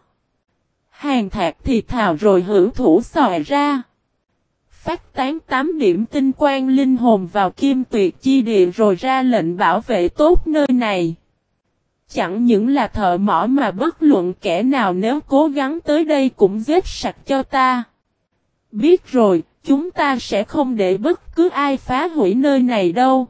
Hàn Thạc thì thào rồi hữu thủ xòe ra. Phát tán 8 điểm tinh quang linh hồn vào Kim Tuyệt chi địa rồi ra lệnh bảo vệ tốt nơi này. Chẳng những là thợ mỏ mà bất luận kẻ nào nếu cố gắng tới đây cũng giết sạch cho ta. Biết rồi, chúng ta sẽ không để bất cứ ai phá hủy nơi này đâu.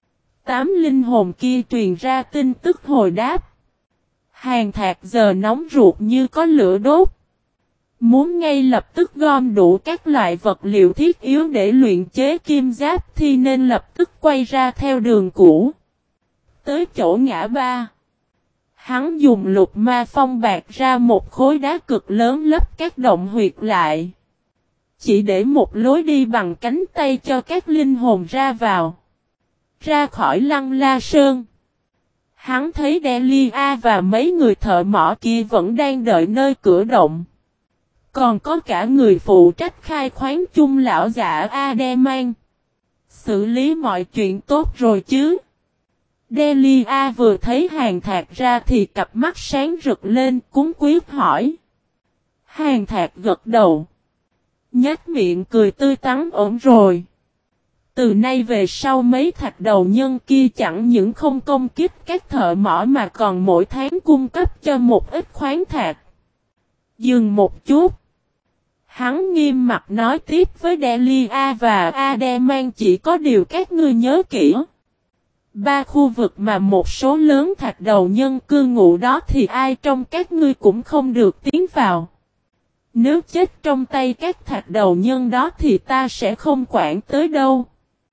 8 linh hồn kia truyền ra tin tức hồi đáp. Hàn Thạc giờ nóng ruột như có lửa đốt. Muốn ngay lập tức gom đủ các loại vật liệu thiết yếu để luyện chế Kim Giáp Thi nên lập tức quay ra theo đường cũ. Tới chỗ ngã ba. Hắn dùng lục ma phong bạc ra một khối đá cực lớn lấp các động huyệt lại. Chỉ để một lối đi bằng cánh tay cho các linh hồn ra vào. Ra khỏi Lăng La Sơn. Hắn thấy Delia và mấy người thợ mỏ kia vẫn đang đợi nơi cửa động. Còn có cả người phụ trách khai khoáng chung lão giả Ademan. Xử lý mọi chuyện tốt rồi chứ. Delia vừa thấy Hàn Thạc ra thì cặp mắt sáng rực lên cuống quyết hỏi. Hàn Thạc gật đầu. Nhếch miệng cười tươi tắn ổn rồi. Từ nay về sau mấy thạch đầu nhân kia chẳng những không công kích các thợ mỏ mà còn mỗi tháng cung cấp cho một ít khoáng thạch. Dừng một chút. Hắn nghiêm mặt nói tiếp với Delia và Ademan chỉ có điều các ngươi nhớ kỹ. 3 khu vực mà một số lớn thạch đầu nhân cư ngụ đó thì ai trong các ngươi cũng không được tiến vào. Nếu chết trong tay các thạch đầu nhân đó thì ta sẽ không quản tới đâu.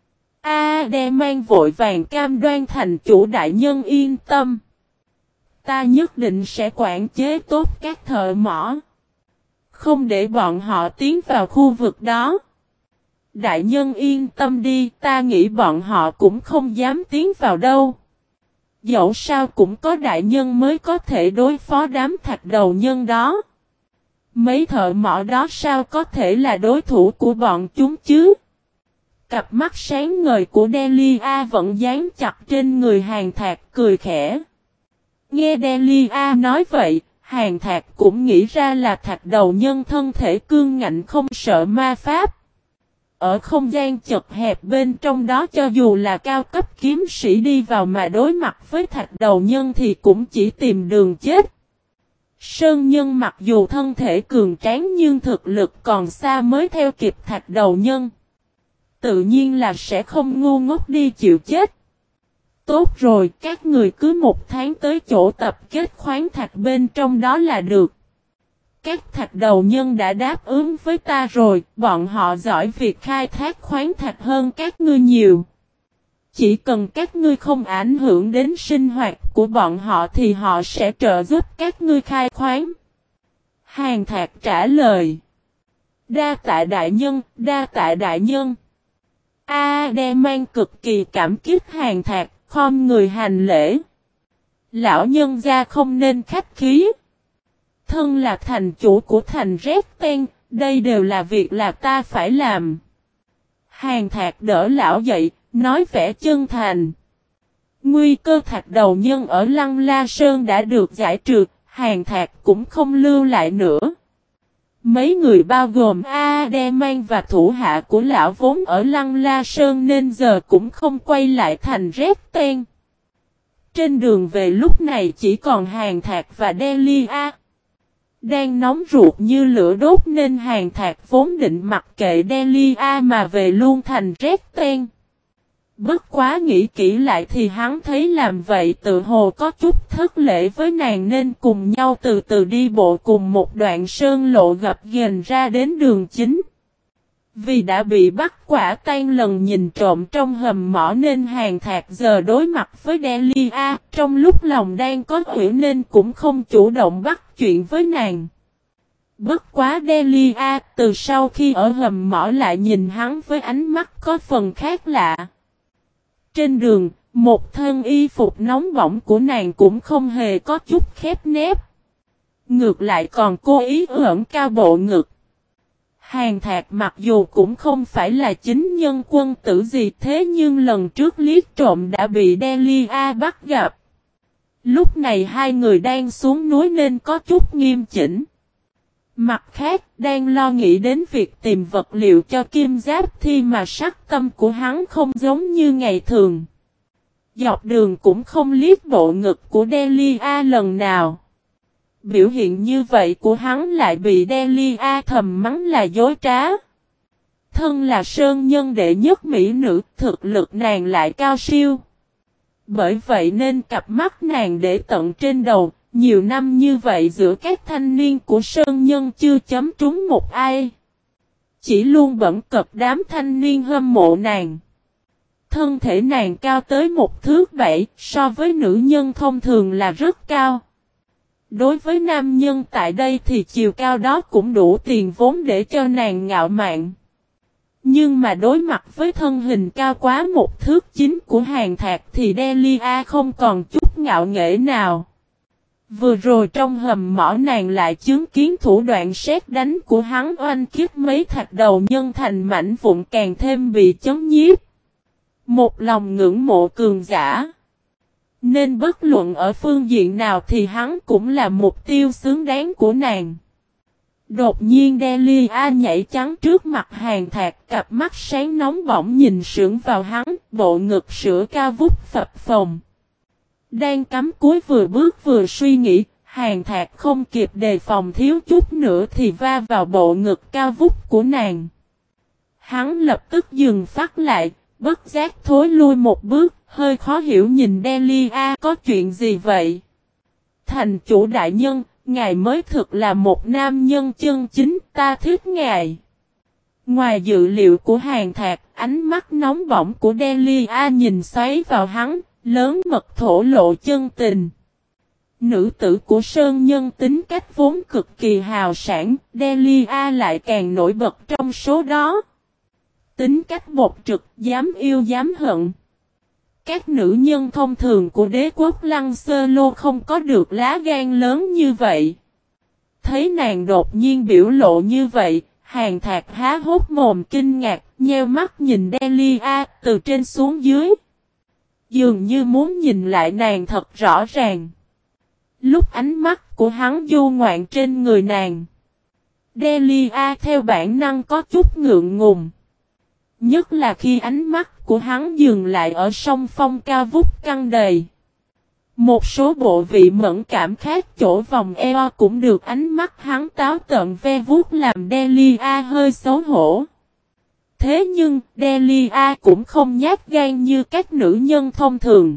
Ademan vội vàng cam đoan thành chủ đại nhân yên tâm. Ta nhất định sẽ quản chế tốt các thợ mỏ. Không để bọn họ tiến vào khu vực đó. Đại nhân yên tâm đi, ta nghĩ bọn họ cũng không dám tiến vào đâu. Dẫu sao cũng có đại nhân mới có thể đối phó đám thạch đầu nhân đó. Mấy thợ mỏ đó sao có thể là đối thủ của bọn chúng chứ? Cặp mắt sáng ngời của Delia vẫn dán chặt trên người Hàn Thạc cười khẽ. Nghe Delia nói vậy, Hàn Thạc cũng nghĩ ra là thạch đầu nhân thân thể cương ngạnh không sợ ma pháp. Ở không gian chật hẹp bên trong đó cho dù là cao cấp kiếm sĩ đi vào mà đối mặt với thạch đầu nhân thì cũng chỉ tìm đường chết. Sơn nhân mặc dù thân thể cường tráng nhưng thực lực còn xa mới theo kịp thạch đầu nhân. Tự nhiên là sẽ không ngu ngốc đi chịu chết. Tốt rồi, các người cứ 1 tháng tới chỗ tập kết khoáng thạch bên trong đó là được. Các thạch đầu nhân đã đáp ứng với ta rồi, bọn họ giỏi việc khai thác khoáng thạch hơn các ngươi nhiều. Chỉ cần các ngươi không ảnh hưởng đến sinh hoạt của bọn họ thì họ sẽ trợ giúp các ngươi khai khoáng. Hàn Thạc trả lời. Đa tạ đại nhân, đa tạ đại nhân. Đe mang cực kỳ cảm kích Hàn Thạc, khom người hành lễ. Lão nhân gia không nên khách khí. Thân là thành chủ của thành Rét Ten, đây đều là việc là ta phải làm. Hàn Thạc đỡ lão dậy, nói vẻ chân thành. Nguy cơ Thạch đầu nhân ở Lăng La Sơn đã được giải trừ, Hàn Thạc cũng không lưu lại nữa. Mấy người bao gồm Đe Mang và thủ hạ của lão vốn ở Lăng La Sơn nên giờ cũng không quay lại thành Rét Ten. Trên đường về lúc này chỉ còn Hàn Thạc và Delia. Đang nóng ruột như lửa đốt nên Hàn Thạc vốn định mặc kệ Delia mà về luôn thành Rét Ten. Bất quá nghĩ kỹ lại thì hắn thấy làm vậy tự hồ có chút thất lễ với nàng nên cùng nhau từ từ đi bộ cùng một đoạn sơn lộ gập ghềnh ra đến đường chính. Vì đã bị bắt quả tang lần nhìn trộm trong hầm mỏ nên Hàn Thạc giờ đối mặt với Delia, trong lúc lòng đang có huyễn nên cũng không chủ động bắt chuyện với nàng. Bất quá Delia từ sau khi ở hầm mỏ lại nhìn hắn với ánh mắt có phần khác lạ. Trên đường, một thân y phục nóng bỏng của nàng cũng không hề có chút khép nép. Ngược lại còn cố ý ẩn cao bộ ngực. Hàn Thạc mặc dù cũng không phải là chính nhân quân tử gì thế nhưng lần trước liếc trộm đã bị Delia bắt gặp. Lúc này hai người đang xuống núi nên có chút nghiêm chỉnh. Mặt khác đang lo nghĩ đến việc tìm vật liệu cho kim giáp thi mà sắc tâm của hắn không giống như ngày thường. Dọc đường cũng không liếc bộ ngực của Delia lần nào. Biểu hiện như vậy của hắn lại bị Delia thầm mắng là dối trá. Thân là sơn nhân đệ nhất mỹ nữ, thực lực nàng lại cao siêu. Bởi vậy nên cặp mắt nàng để tận trên đầu, nhiều năm như vậy giữa các thanh niên của sơn nhân chưa chấm trúng một ai. Chỉ luôn bẩn cập đám thanh niên hâm mộ nàng. Thân thể nàng cao tới 1,7 thước, so với nữ nhân thông thường là rất cao. Đối với nam nhân tại đây thì chiều cao đó cũng đủ tiền vốn để cho nàng ngạo mạn. Nhưng mà đối mặt với thân hình cao quá 1,9 thước của Hàn Thạc thì Delia không còn chút ngạo nghễ nào. Vừa rồi trong hầm mỏ nàng lại chứng kiến thủ đoạn sét đánh của hắn oanh kích mấy thạch đầu nhân thành mảnh vụn càng thêm bị chấn nhiếp. Một lòng ngưỡng mộ cường giả. Nên bất luận ở phương diện nào thì hắn cũng là mục tiêu xứng đáng của nàng. Đột nhiên Delia nhảy trắng trước mặt Hàn Thạc, cặp mắt sáng nóng bỏng nhìn sững vào hắn, bộ ngực sữa cao vút phập phồng. Đang cắm cúi vừa bước vừa suy nghĩ, Hàn Thạc không kịp đề phòng thiếu chút nữa thì va vào bộ ngực cao vút của nàng. Hắn lập tức dừng phát lại, bất giác thối lui một bước, hơi khó hiểu nhìn Delia có chuyện gì vậy. Thành chủ đại nhân, ngài mới thực là một nam nhân chân chính, ta thích ngài. Ngoài dự liệu của Hàn Thạc, ánh mắt nóng bỏng của Delia nhìn xoáy vào hắn, lớn mật thổ lộ chân tình. Nữ tử của Sơn Nhân tính cách vốn cực kỳ hào sản, Delia lại càng nổi bật trong số đó. Tính cách bột trực, dám yêu dám hận. Các nữ nhân thông thường của đế quốc Lăng Sơ Lô không có được lá gan lớn như vậy. Thấy nàng đột nhiên biểu lộ như vậy, Hàn Thạc há hốc mồm kinh ngạc, nheo mắt nhìn Delia từ trên xuống dưới. Dường như muốn nhìn lại nàng thật rõ ràng. Lúc ánh mắt của hắn du ngoạn trên người nàng, Delia theo bản năng có chút ngượng ngùng. Nhất là khi ánh mắt của hắn dừng lại ở song phong cao vút căng đầy. Một số bộ vị mẫn cảm khác chỗ vòng eo cũng được ánh mắt hắn táo tợn ve vuốt làm Delia hơi xấu hổ. Thế nhưng Delia cũng không nhát gan như các nữ nhân thông thường.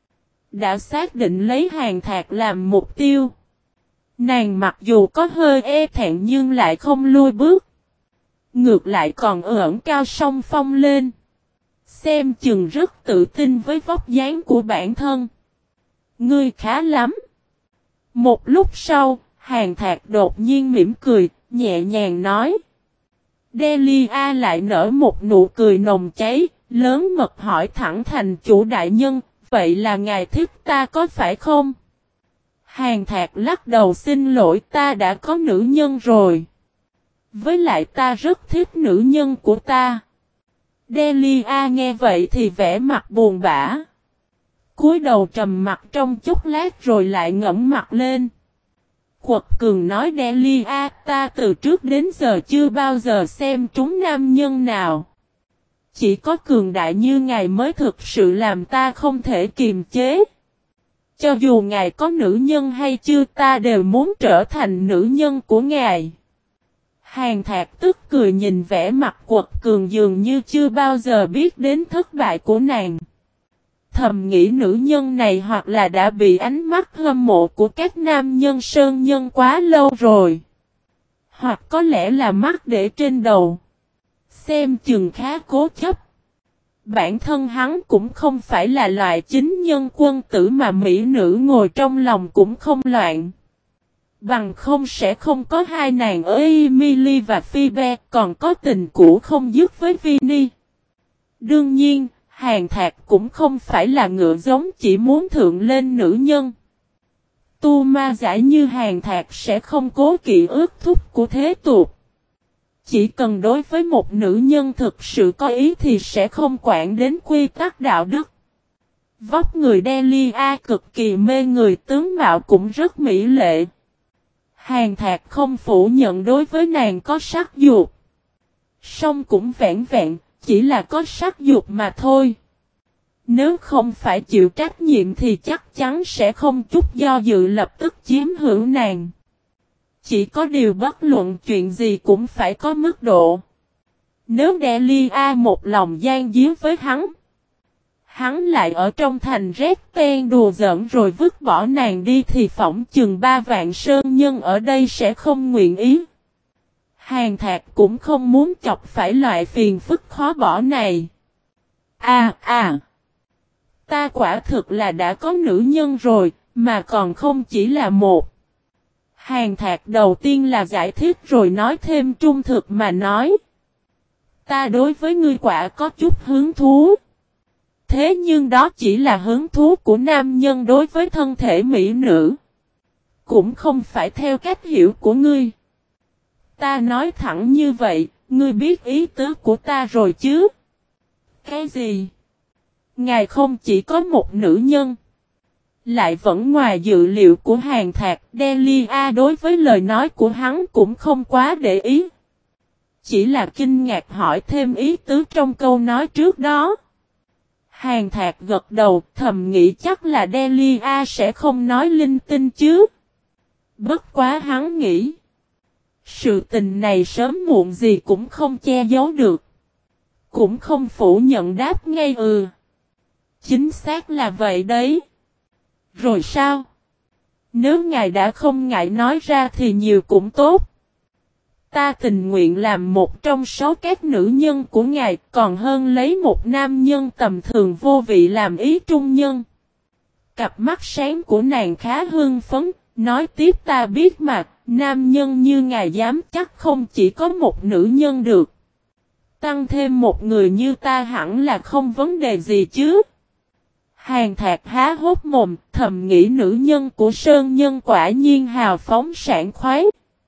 Đã xác định lấy Hàn Thạc làm mục tiêu. Nàng mặc dù có hơi e thẹn nhưng lại không lui bước. Ngược lại còn ẩn cao song phong lên. Xem chừng rất tự tin với vóc dáng của bản thân. Ngươi khá lắm. Một lúc sau, Hàn Thạc đột nhiên mỉm cười, nhẹ nhàng nói. Delia lại nở một nụ cười nồng cháy, lớn mật hỏi thẳng thành chủ đại nhân, vậy là ngài thích ta có phải không? Hàn Thạc lắc đầu xin lỗi ta đã có nữ nhân rồi. Với lại ta rất thích nữ nhân của ta. Delia nghe vậy thì vẻ mặt buồn bã. Cúi đầu trầm mặt trong chốc lát rồi lại ngẩng mặt lên. Quật cường nói Delia ta từ trước đến giờ chưa bao giờ xem trúng nam nhân nào. Chỉ có cường đại như ngài mới thực sự làm ta không thể kiềm chế. Cho dù ngài có nữ nhân hay chưa ta đều muốn trở thành nữ nhân của ngài. Hàn Thạc tức cười nhìn vẻ mặt quật cường dường như chưa bao giờ biết đến thất bại của nàng. Thầm nghĩ nữ nhân này hoặc là đã bị ánh mắt hâm mộ của các nam nhân sơn nhân quá lâu rồi. Hoặc có lẽ là mắt để trên đầu. Xem chừng khá cố chấp. Bản thân hắn cũng không phải là loại chính nhân quân tử mà mỹ nữ ngồi trong lòng cũng không loạn. Bằng không sẽ không có hai nàng ở Emily và Phoebe, còn có tình cũ không dứt với Vinny. Đương nhiên, Hàn Thạc cũng không phải là ngựa giống chỉ muốn thượng lên nữ nhân. Tu ma giả như Hàn Thạc sẽ không cố kỵ ước thúc của thế tục. Chỉ cần đối với một nữ nhân thực sự có ý thì sẽ không quản đến quy tắc đạo đức. Vóc người Delia cực kỳ mê người, tướng mạo cũng rất mỹ lệ. Hàn Thạc không phủ nhận đối với nàng có sắc dục. Song cũng vẹn vẹn, chỉ là có sắc dục mà thôi. Nếu không phải chịu trách nhiệm thì chắc chắn sẽ không chút do dự lập tức chiếm hữu nàng. Chỉ có điều bất luận chuyện gì cũng phải có mức độ. Nếu Delia một lòng gian díu với hắn, hắn lại ở trong thành rét ten đùa giỡn rồi vứt bỏ nàng đi thì phỏng chừng 3 vạn sơn nhân ở đây sẽ không nguyện ý. Hàn Thạc cũng không muốn chọc phải loại phiền phức khó bỏ này. Ta quả thực là đã có nữ nhân rồi, mà còn không chỉ là một. Hàn Thạc đầu tiên là giải thích rồi nói thêm trung thực mà nói. Ta đối với ngươi quả có chút hứng thú. Thế nhưng đó chỉ là hứng thú của nam nhân đối với thân thể mỹ nữ. Cũng không phải theo cách hiểu của ngươi. Ta nói thẳng như vậy, ngươi biết ý tứ của ta rồi chứ? Cái gì? Ngài không chỉ có một nữ nhân. Lại vẫn ngoài dự liệu của Hàn Thạc, Delia đối với lời nói của hắn cũng không quá để ý. Chỉ là kinh ngạc hỏi thêm ý tứ trong câu nói trước đó. Hàn Thạc gật đầu thầm nghĩ chắc là Delia sẽ không nói linh tinh chứ. Bất quá hắn nghĩ. Sự tình này sớm muộn gì cũng không che giấu được. Cũng không phủ nhận đáp ngay Chính xác là vậy đấy. Rồi sao? Nếu ngài đã không ngại nói ra thì nhiều cũng tốt. Ta tình nguyện làm một trong số các nữ nhân của ngài còn hơn lấy một nam nhân tầm thường vô vị làm ý trung nhân. Cặp mắt sáng của nàng khá hưng phấn, nói tiếp ta biết mà, nam nhân như ngài dám chắc không chỉ có một nữ nhân được. Tăng thêm một người như ta hẳn là không vấn đề gì chứ. Hàn Thạc há hốc mồm, thầm nghĩ nữ nhân của Sơn Nhân quả nhiên hào phóng sảng khoái.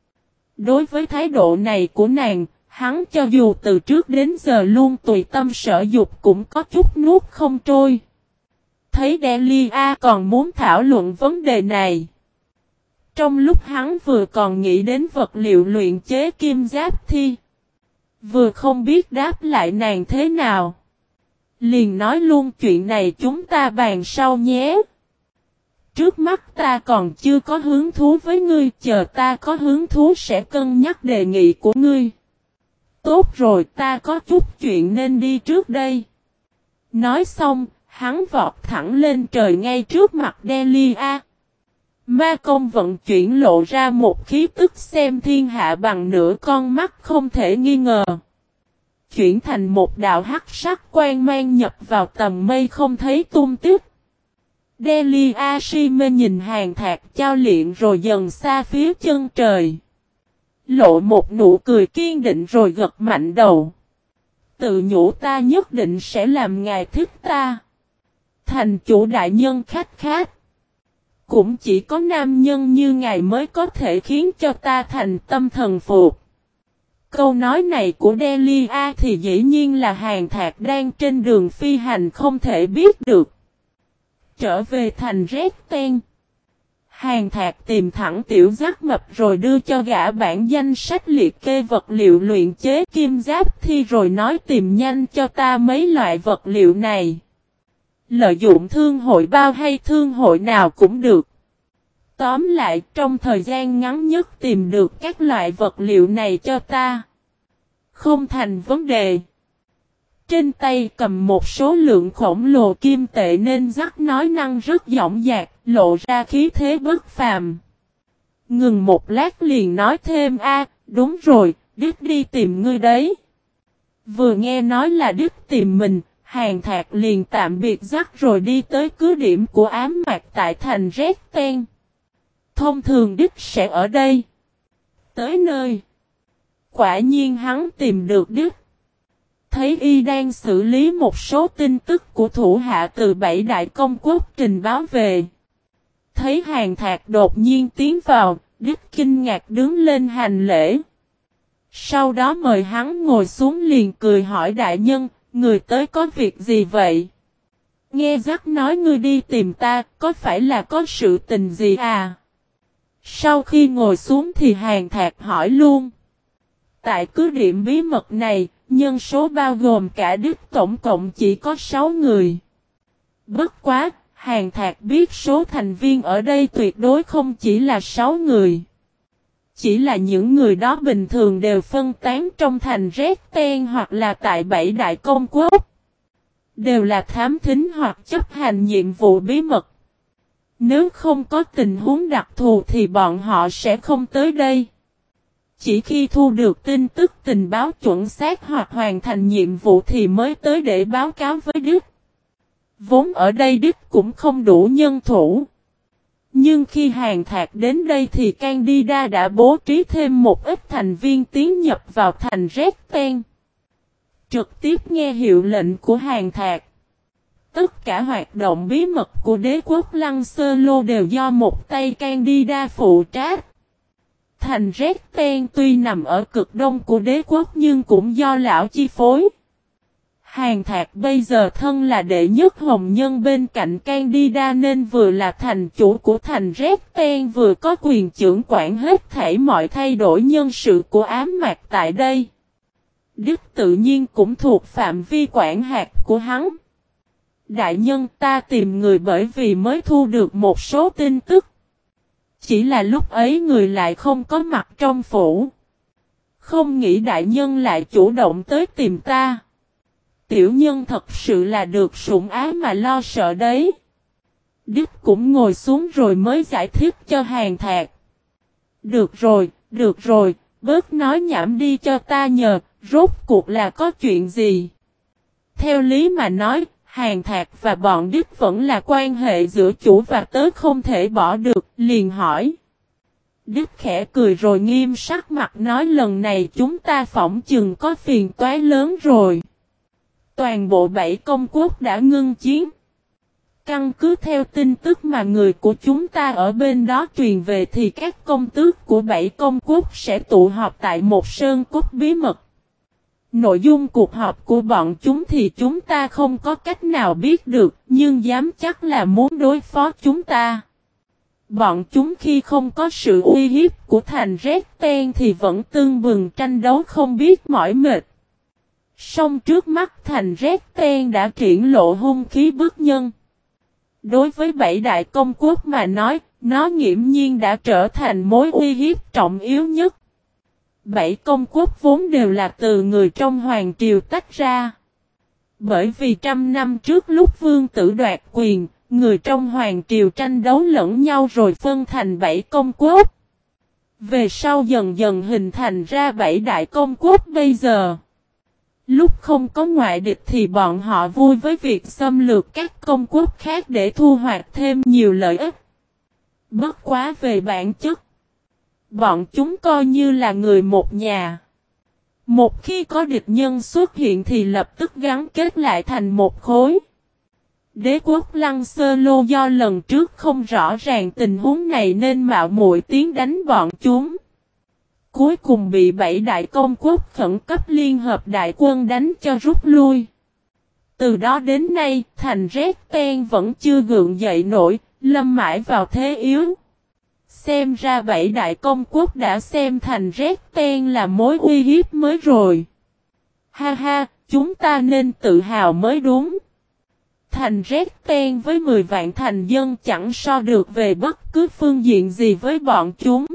Đối với thái độ này của nàng, hắn cho dù từ trước đến giờ luôn tùy tâm sở dục cũng có chút nuốt không trôi. Thấy Delia còn muốn thảo luận vấn đề này. Trong lúc hắn vừa còn nghĩ đến vật liệu luyện chế kim giáp thi, vừa không biết đáp lại nàng thế nào. Liền nói luôn chuyện này chúng ta bàn sau nhé. Trước mắt ta còn chưa có hứng thú với ngươi, chờ ta có hứng thú sẽ cân nhắc đề nghị của ngươi. Tốt rồi, ta có chút chuyện nên đi trước đây. Nói xong, hắn vọt thẳng lên trời ngay trước mặt Delia. Ma công vận chuyển lộ ra một khí tức xem thiên hạ bằng nửa con mắt không thể nghi ngờ. Chuyển thành một đạo hắc sắc quang mang nhập vào tầng mây không thấy tung tích. Delia si mê nhìn Hàn Thạc trao luyện rồi dần xa phía chân trời. lộ một nụ cười kiên định rồi gật mạnh đầu. Tự nhủ ta nhất định sẽ làm ngài thích ta. Thành chủ đại nhân khách khát. Cũng chỉ có nam nhân như ngài mới có thể khiến cho ta thành tâm thần phục. Câu nói này của Delia thì dĩ nhiên là Hàn Thạc đang trên đường phi hành không thể biết được. Trở về thành Rét Ten. Hàn Thạc tìm thẳng Tiểu Giác Mập rồi đưa cho gã bản danh sách liệt kê vật liệu luyện chế kim giáp thi rồi nói tìm nhanh cho ta mấy loại vật liệu này. Lợi dụng thương hội bao hay thương hội nào cũng được. Tóm lại trong thời gian ngắn nhất tìm được các loại vật liệu này cho ta. Không thành vấn đề. Trên tay cầm một số lượng khổng lồ kim tệ nên Giác nói năng rất dõng dạc, lộ ra khí thế bất phàm. Ngừng một lát liền nói thêm đúng rồi, Đức đi tìm ngươi đấy. Vừa nghe nói là Đức tìm mình, Hàn Thạc liền tạm biệt Giác rồi đi tới cứ điểm của ám mạc tại thành Rét Ten. Thông thường Đức sẽ ở đây. Tới nơi. Quả nhiên hắn tìm được Đức. Thấy y đang xử lý một số tin tức của thủ hạ từ 7 đại công quốc trình báo về. Thấy Hàn Thạc đột nhiên tiến vào, Đức kinh ngạc đứng lên hành lễ. Sau đó mời hắn ngồi xuống liền cười hỏi đại nhân, người tới có việc gì vậy? Nghe Giác nói ngươi đi tìm ta, có phải là có sự tình gì à? Sau khi ngồi xuống thì Hàn Thạc hỏi luôn. Tại cứ điểm bí mật này, nhân số bao gồm cả Đức tổng cộng chỉ có 6 người. Bất quá, Hàn Thạc biết số thành viên ở đây tuyệt đối không chỉ là 6 người. Chỉ là những người đó bình thường đều phân tán trong thành Rét Ten hoặc là tại 7 đại công quốc. Đều là thám thính hoặc chấp hành nhiệm vụ bí mật. Nếu không có tình huống đặc thù thì bọn họ sẽ không tới đây. Chỉ khi thu được tin tức tình báo chuẩn xác hoặc hoàn thành nhiệm vụ thì mới tới để báo cáo với Đức. Vốn ở đây Đức cũng không đủ nhân thủ. Nhưng khi Hàn Thạc đến đây thì Candida đã bố trí thêm một ít thành viên tiến nhập vào thành Rét Ten. Trực tiếp nghe hiệu lệnh của Hàn Thạc. Tất cả hoạt động bí mật của đế quốc Lăng Sơ Lô đều do một tay Candida phụ trách. Thành Rét Ten tuy nằm ở cực đông của đế quốc nhưng cũng do lão chi phối. Hàn Thạc bây giờ thân là đệ nhất hồng nhân bên cạnh Candida nên vừa là thành chủ của thành Rét Ten vừa có quyền trưởng quản hết thảy mọi thay đổi nhân sự của ám mạc tại đây. Đức tự nhiên cũng thuộc phạm vi quản hạt của hắn. Đại nhân ta tìm người bởi vì mới thu được một số tin tức. Chỉ là lúc ấy người lại không có mặt trong phủ. Không nghĩ đại nhân lại chủ động tới tìm ta. Tiểu nhân thật sự là được sủng ái mà lo sợ đấy. Đức cũng ngồi xuống rồi mới giải thích cho Hàn Thạc. Được rồi, bớt nói nhảm đi cho ta nhờ, rốt cuộc là có chuyện gì? Theo lý mà nói, Hàn Thạc và bọn Đức vẫn là quan hệ giữa chủ và tớ không thể bỏ được, liền hỏi. Đức khẽ cười rồi nghiêm sắc mặt nói lần này chúng ta phỏng chừng có phiền toái lớn rồi. Toàn bộ 7 công quốc đã ngưng chiến. Căn cứ theo tin tức mà người của chúng ta ở bên đó truyền về thì các công tước của 7 công quốc sẽ tụ họp tại một sơn cốt bí mật. Nội dung cuộc họp của bọn chúng thì chúng ta không có cách nào biết được, nhưng dám chắc là muốn đối phó chúng ta. Bọn chúng khi không có sự uy hiếp của thành Rét Ten thì vẫn tương bừng tranh đấu không biết mỏi mệt. Song trước mắt thành Rét Ten đã triển lộ hung khí bức nhân. Đối với 7 đại công quốc mà nói, nó nghiễm nhiên đã trở thành mối uy hiếp trọng yếu nhất. 7 công quốc vốn đều là từ người trong hoàng triều tách ra. Bởi vì 100 năm trước lúc vương tử đoạt quyền, người trong hoàng triều tranh đấu lẫn nhau rồi phân thành 7 công quốc. Về sau dần dần hình thành ra 7 đại công quốc bây giờ. Lúc không có ngoại địch thì bọn họ vui với việc xâm lược các công quốc khác để thu hoạch thêm nhiều lợi ích. Bất quá về bản chất, Bọn chúng coi như là người một nhà. Một khi có địch nhân xuất hiện thì lập tức gắn kết lại thành một khối. Đế quốc Lăng Sơ Lô do lần trước không rõ ràng tình huống này nên mạo muội tiến đánh bọn chúng. Cuối cùng bị 7 đại công quốc khẩn cấp liên hợp đại quân đánh cho rút lui. Từ đó đến nay, thành Red Ten vẫn chưa gượng dậy nổi, lâm mãi vào thế yếu. Xem ra 7 đại công quốc đã xem thành Red Ten là mối uy hiếp mới rồi. Ha ha, chúng ta nên tự hào mới đúng. Thành Red Ten với 10 vạn thành dân chẳng so được về bất cứ phương diện gì với bọn chúng.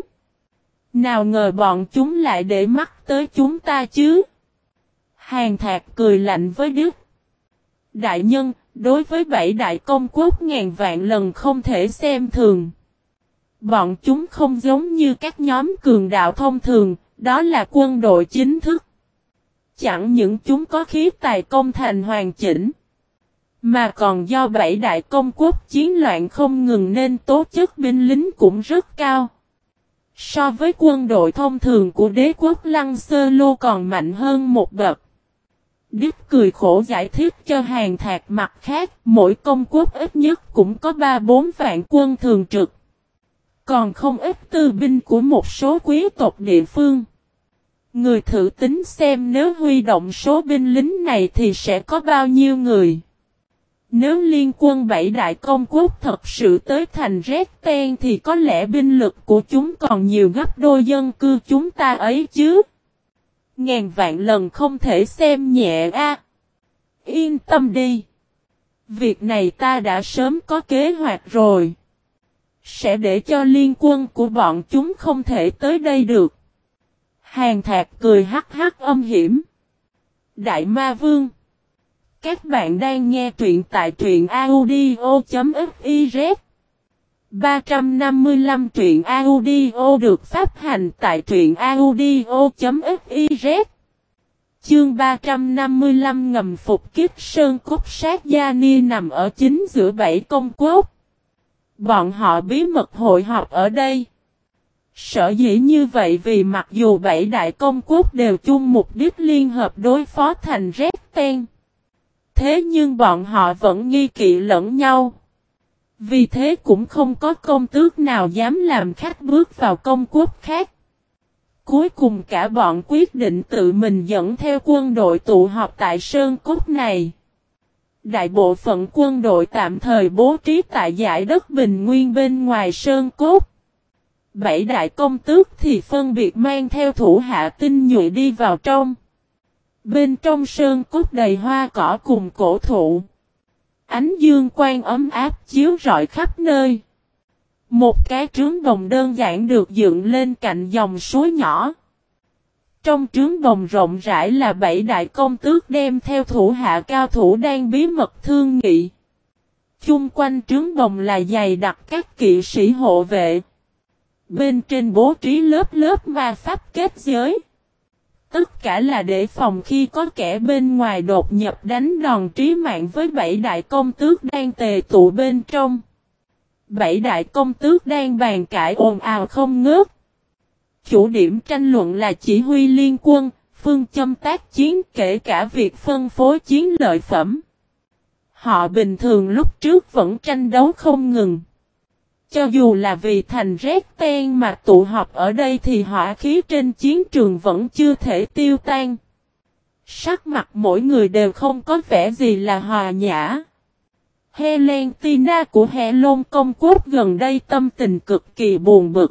Nào ngờ bọn chúng lại để mắt tới chúng ta chứ. Hàn Thạc cười lạnh với Đức. Đại nhân, đối với 7 đại công quốc ngàn vạn lần không thể xem thường. Bọn chúng không giống như các nhóm cường đạo thông thường, đó là quân đội chính thức. Chẳng những chúng có khí tài công thành hoàn chỉnh, mà còn do 7 đại công quốc chiến loạn không ngừng nên tố chất binh lính cũng rất cao. So với quân đội thông thường của đế quốc Lăng Sơ Lô còn mạnh hơn một bậc. Đức cười khổ giải thích cho Hàn Thạc mặt khác, mỗi công quốc ít nhất cũng có 3-4 vạn quân thường trực. Còn không ít tư binh của một số quý tộc địa phương. Người thử tính xem nếu huy động số binh lính này thì sẽ có bao nhiêu người. Nếu liên quân 7 đại công quốc thật sự tới thành Red Ten thì có lẽ binh lực của chúng còn nhiều gấp đôi dân cư chúng ta ấy chứ. Ngàn vạn lần không thể xem nhẹ a. Yên tâm đi. Việc này ta đã sớm có kế hoạch rồi. Sẽ để cho liên quân của bọn chúng không thể tới đây được. Hàn Thạc cười hắc hắc âm hiểm. Đại Ma Vương. Các bạn đang nghe truyện tại truyện audio.fiz. 355 truyện audio được phát hành tại truyện audio.fiz. Chương 355 ngầm phục kích Sơn Cốt Sát Gia Ni nằm ở chính giữa 7 công quốc. Bọn họ bí mật hội họp ở đây. Sở dĩ như vậy vì mặc dù 7 đại công quốc đều chung mục đích liên hợp đối phó thành Red Ten. Thế nhưng bọn họ vẫn nghi kỵ lẫn nhau. Vì thế cũng không có công tước nào dám làm khách bước vào công quốc khác. Cuối cùng cả bọn quyết định tự mình dẫn theo quân đội tụ họp tại Sơn Cốt này. Đại bộ phận quân đội tạm thời bố trí tại dải đất bình nguyên bên ngoài Sơn Cốt. 7 đại công tước thì phân biệt mang theo thủ hạ tinh nhuệ đi vào trong. Bên trong Sơn Cốt đầy hoa cỏ cùng cổ thụ. Ánh dương quang ấm áp chiếu rọi khắp nơi. Một cái trướng đồng đơn giản được dựng lên cạnh dòng suối nhỏ. Trong trướng đồng rộng rãi là 7 đại công tước đem theo thủ hạ cao thủ đang bí mật thương nghị. Chung quanh trướng đồng là dày đặc các kỵ sĩ hộ vệ. Bên trên bố trí lớp lớp ma pháp kết giới. Tất cả là để phòng khi có kẻ bên ngoài đột nhập đánh đòn trí mạng với 7 đại công tước đang tề tụ bên trong. 7 đại công tước đang bàn cãi ồn ào không ngớt. Chủ điểm tranh luận là chỉ huy liên quân, phương châm tác chiến kể cả việc phân phối chiến lợi phẩm. Họ bình thường lúc trước vẫn tranh đấu không ngừng. Cho dù là vì thành Red Ten mà tụ họp ở đây thì hỏa khí trên chiến trường vẫn chưa thể tiêu tan. Sắc mặt mỗi người đều không có vẻ gì là hòa nhã. Helentina của Helon công quốc gần đây tâm tình cực kỳ buồn bực.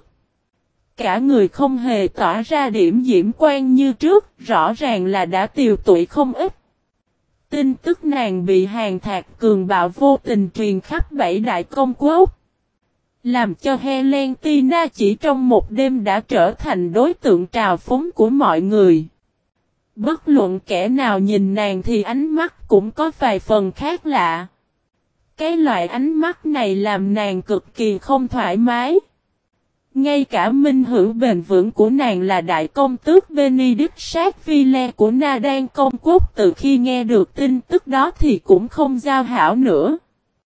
Cả người không hề tỏa ra điểm diễm quang như trước, rõ ràng là đã tiều tụy không ít. Tin tức nàng bị Hàn Thạc cường bạo vô tình truyền khắp 7 đại công quốc. Làm cho Helentina chỉ trong một đêm đã trở thành đối tượng trào phúng của mọi người. Bất luận kẻ nào nhìn nàng thì ánh mắt cũng có vài phần khác lạ. Cái loại ánh mắt này làm nàng cực kỳ không thoải mái. Ngay cả minh hữu bền vững của nàng là đại công tước Benedict Sackville của Na Đan công quốc từ khi nghe được tin tức đó thì cũng không giao hảo nữa.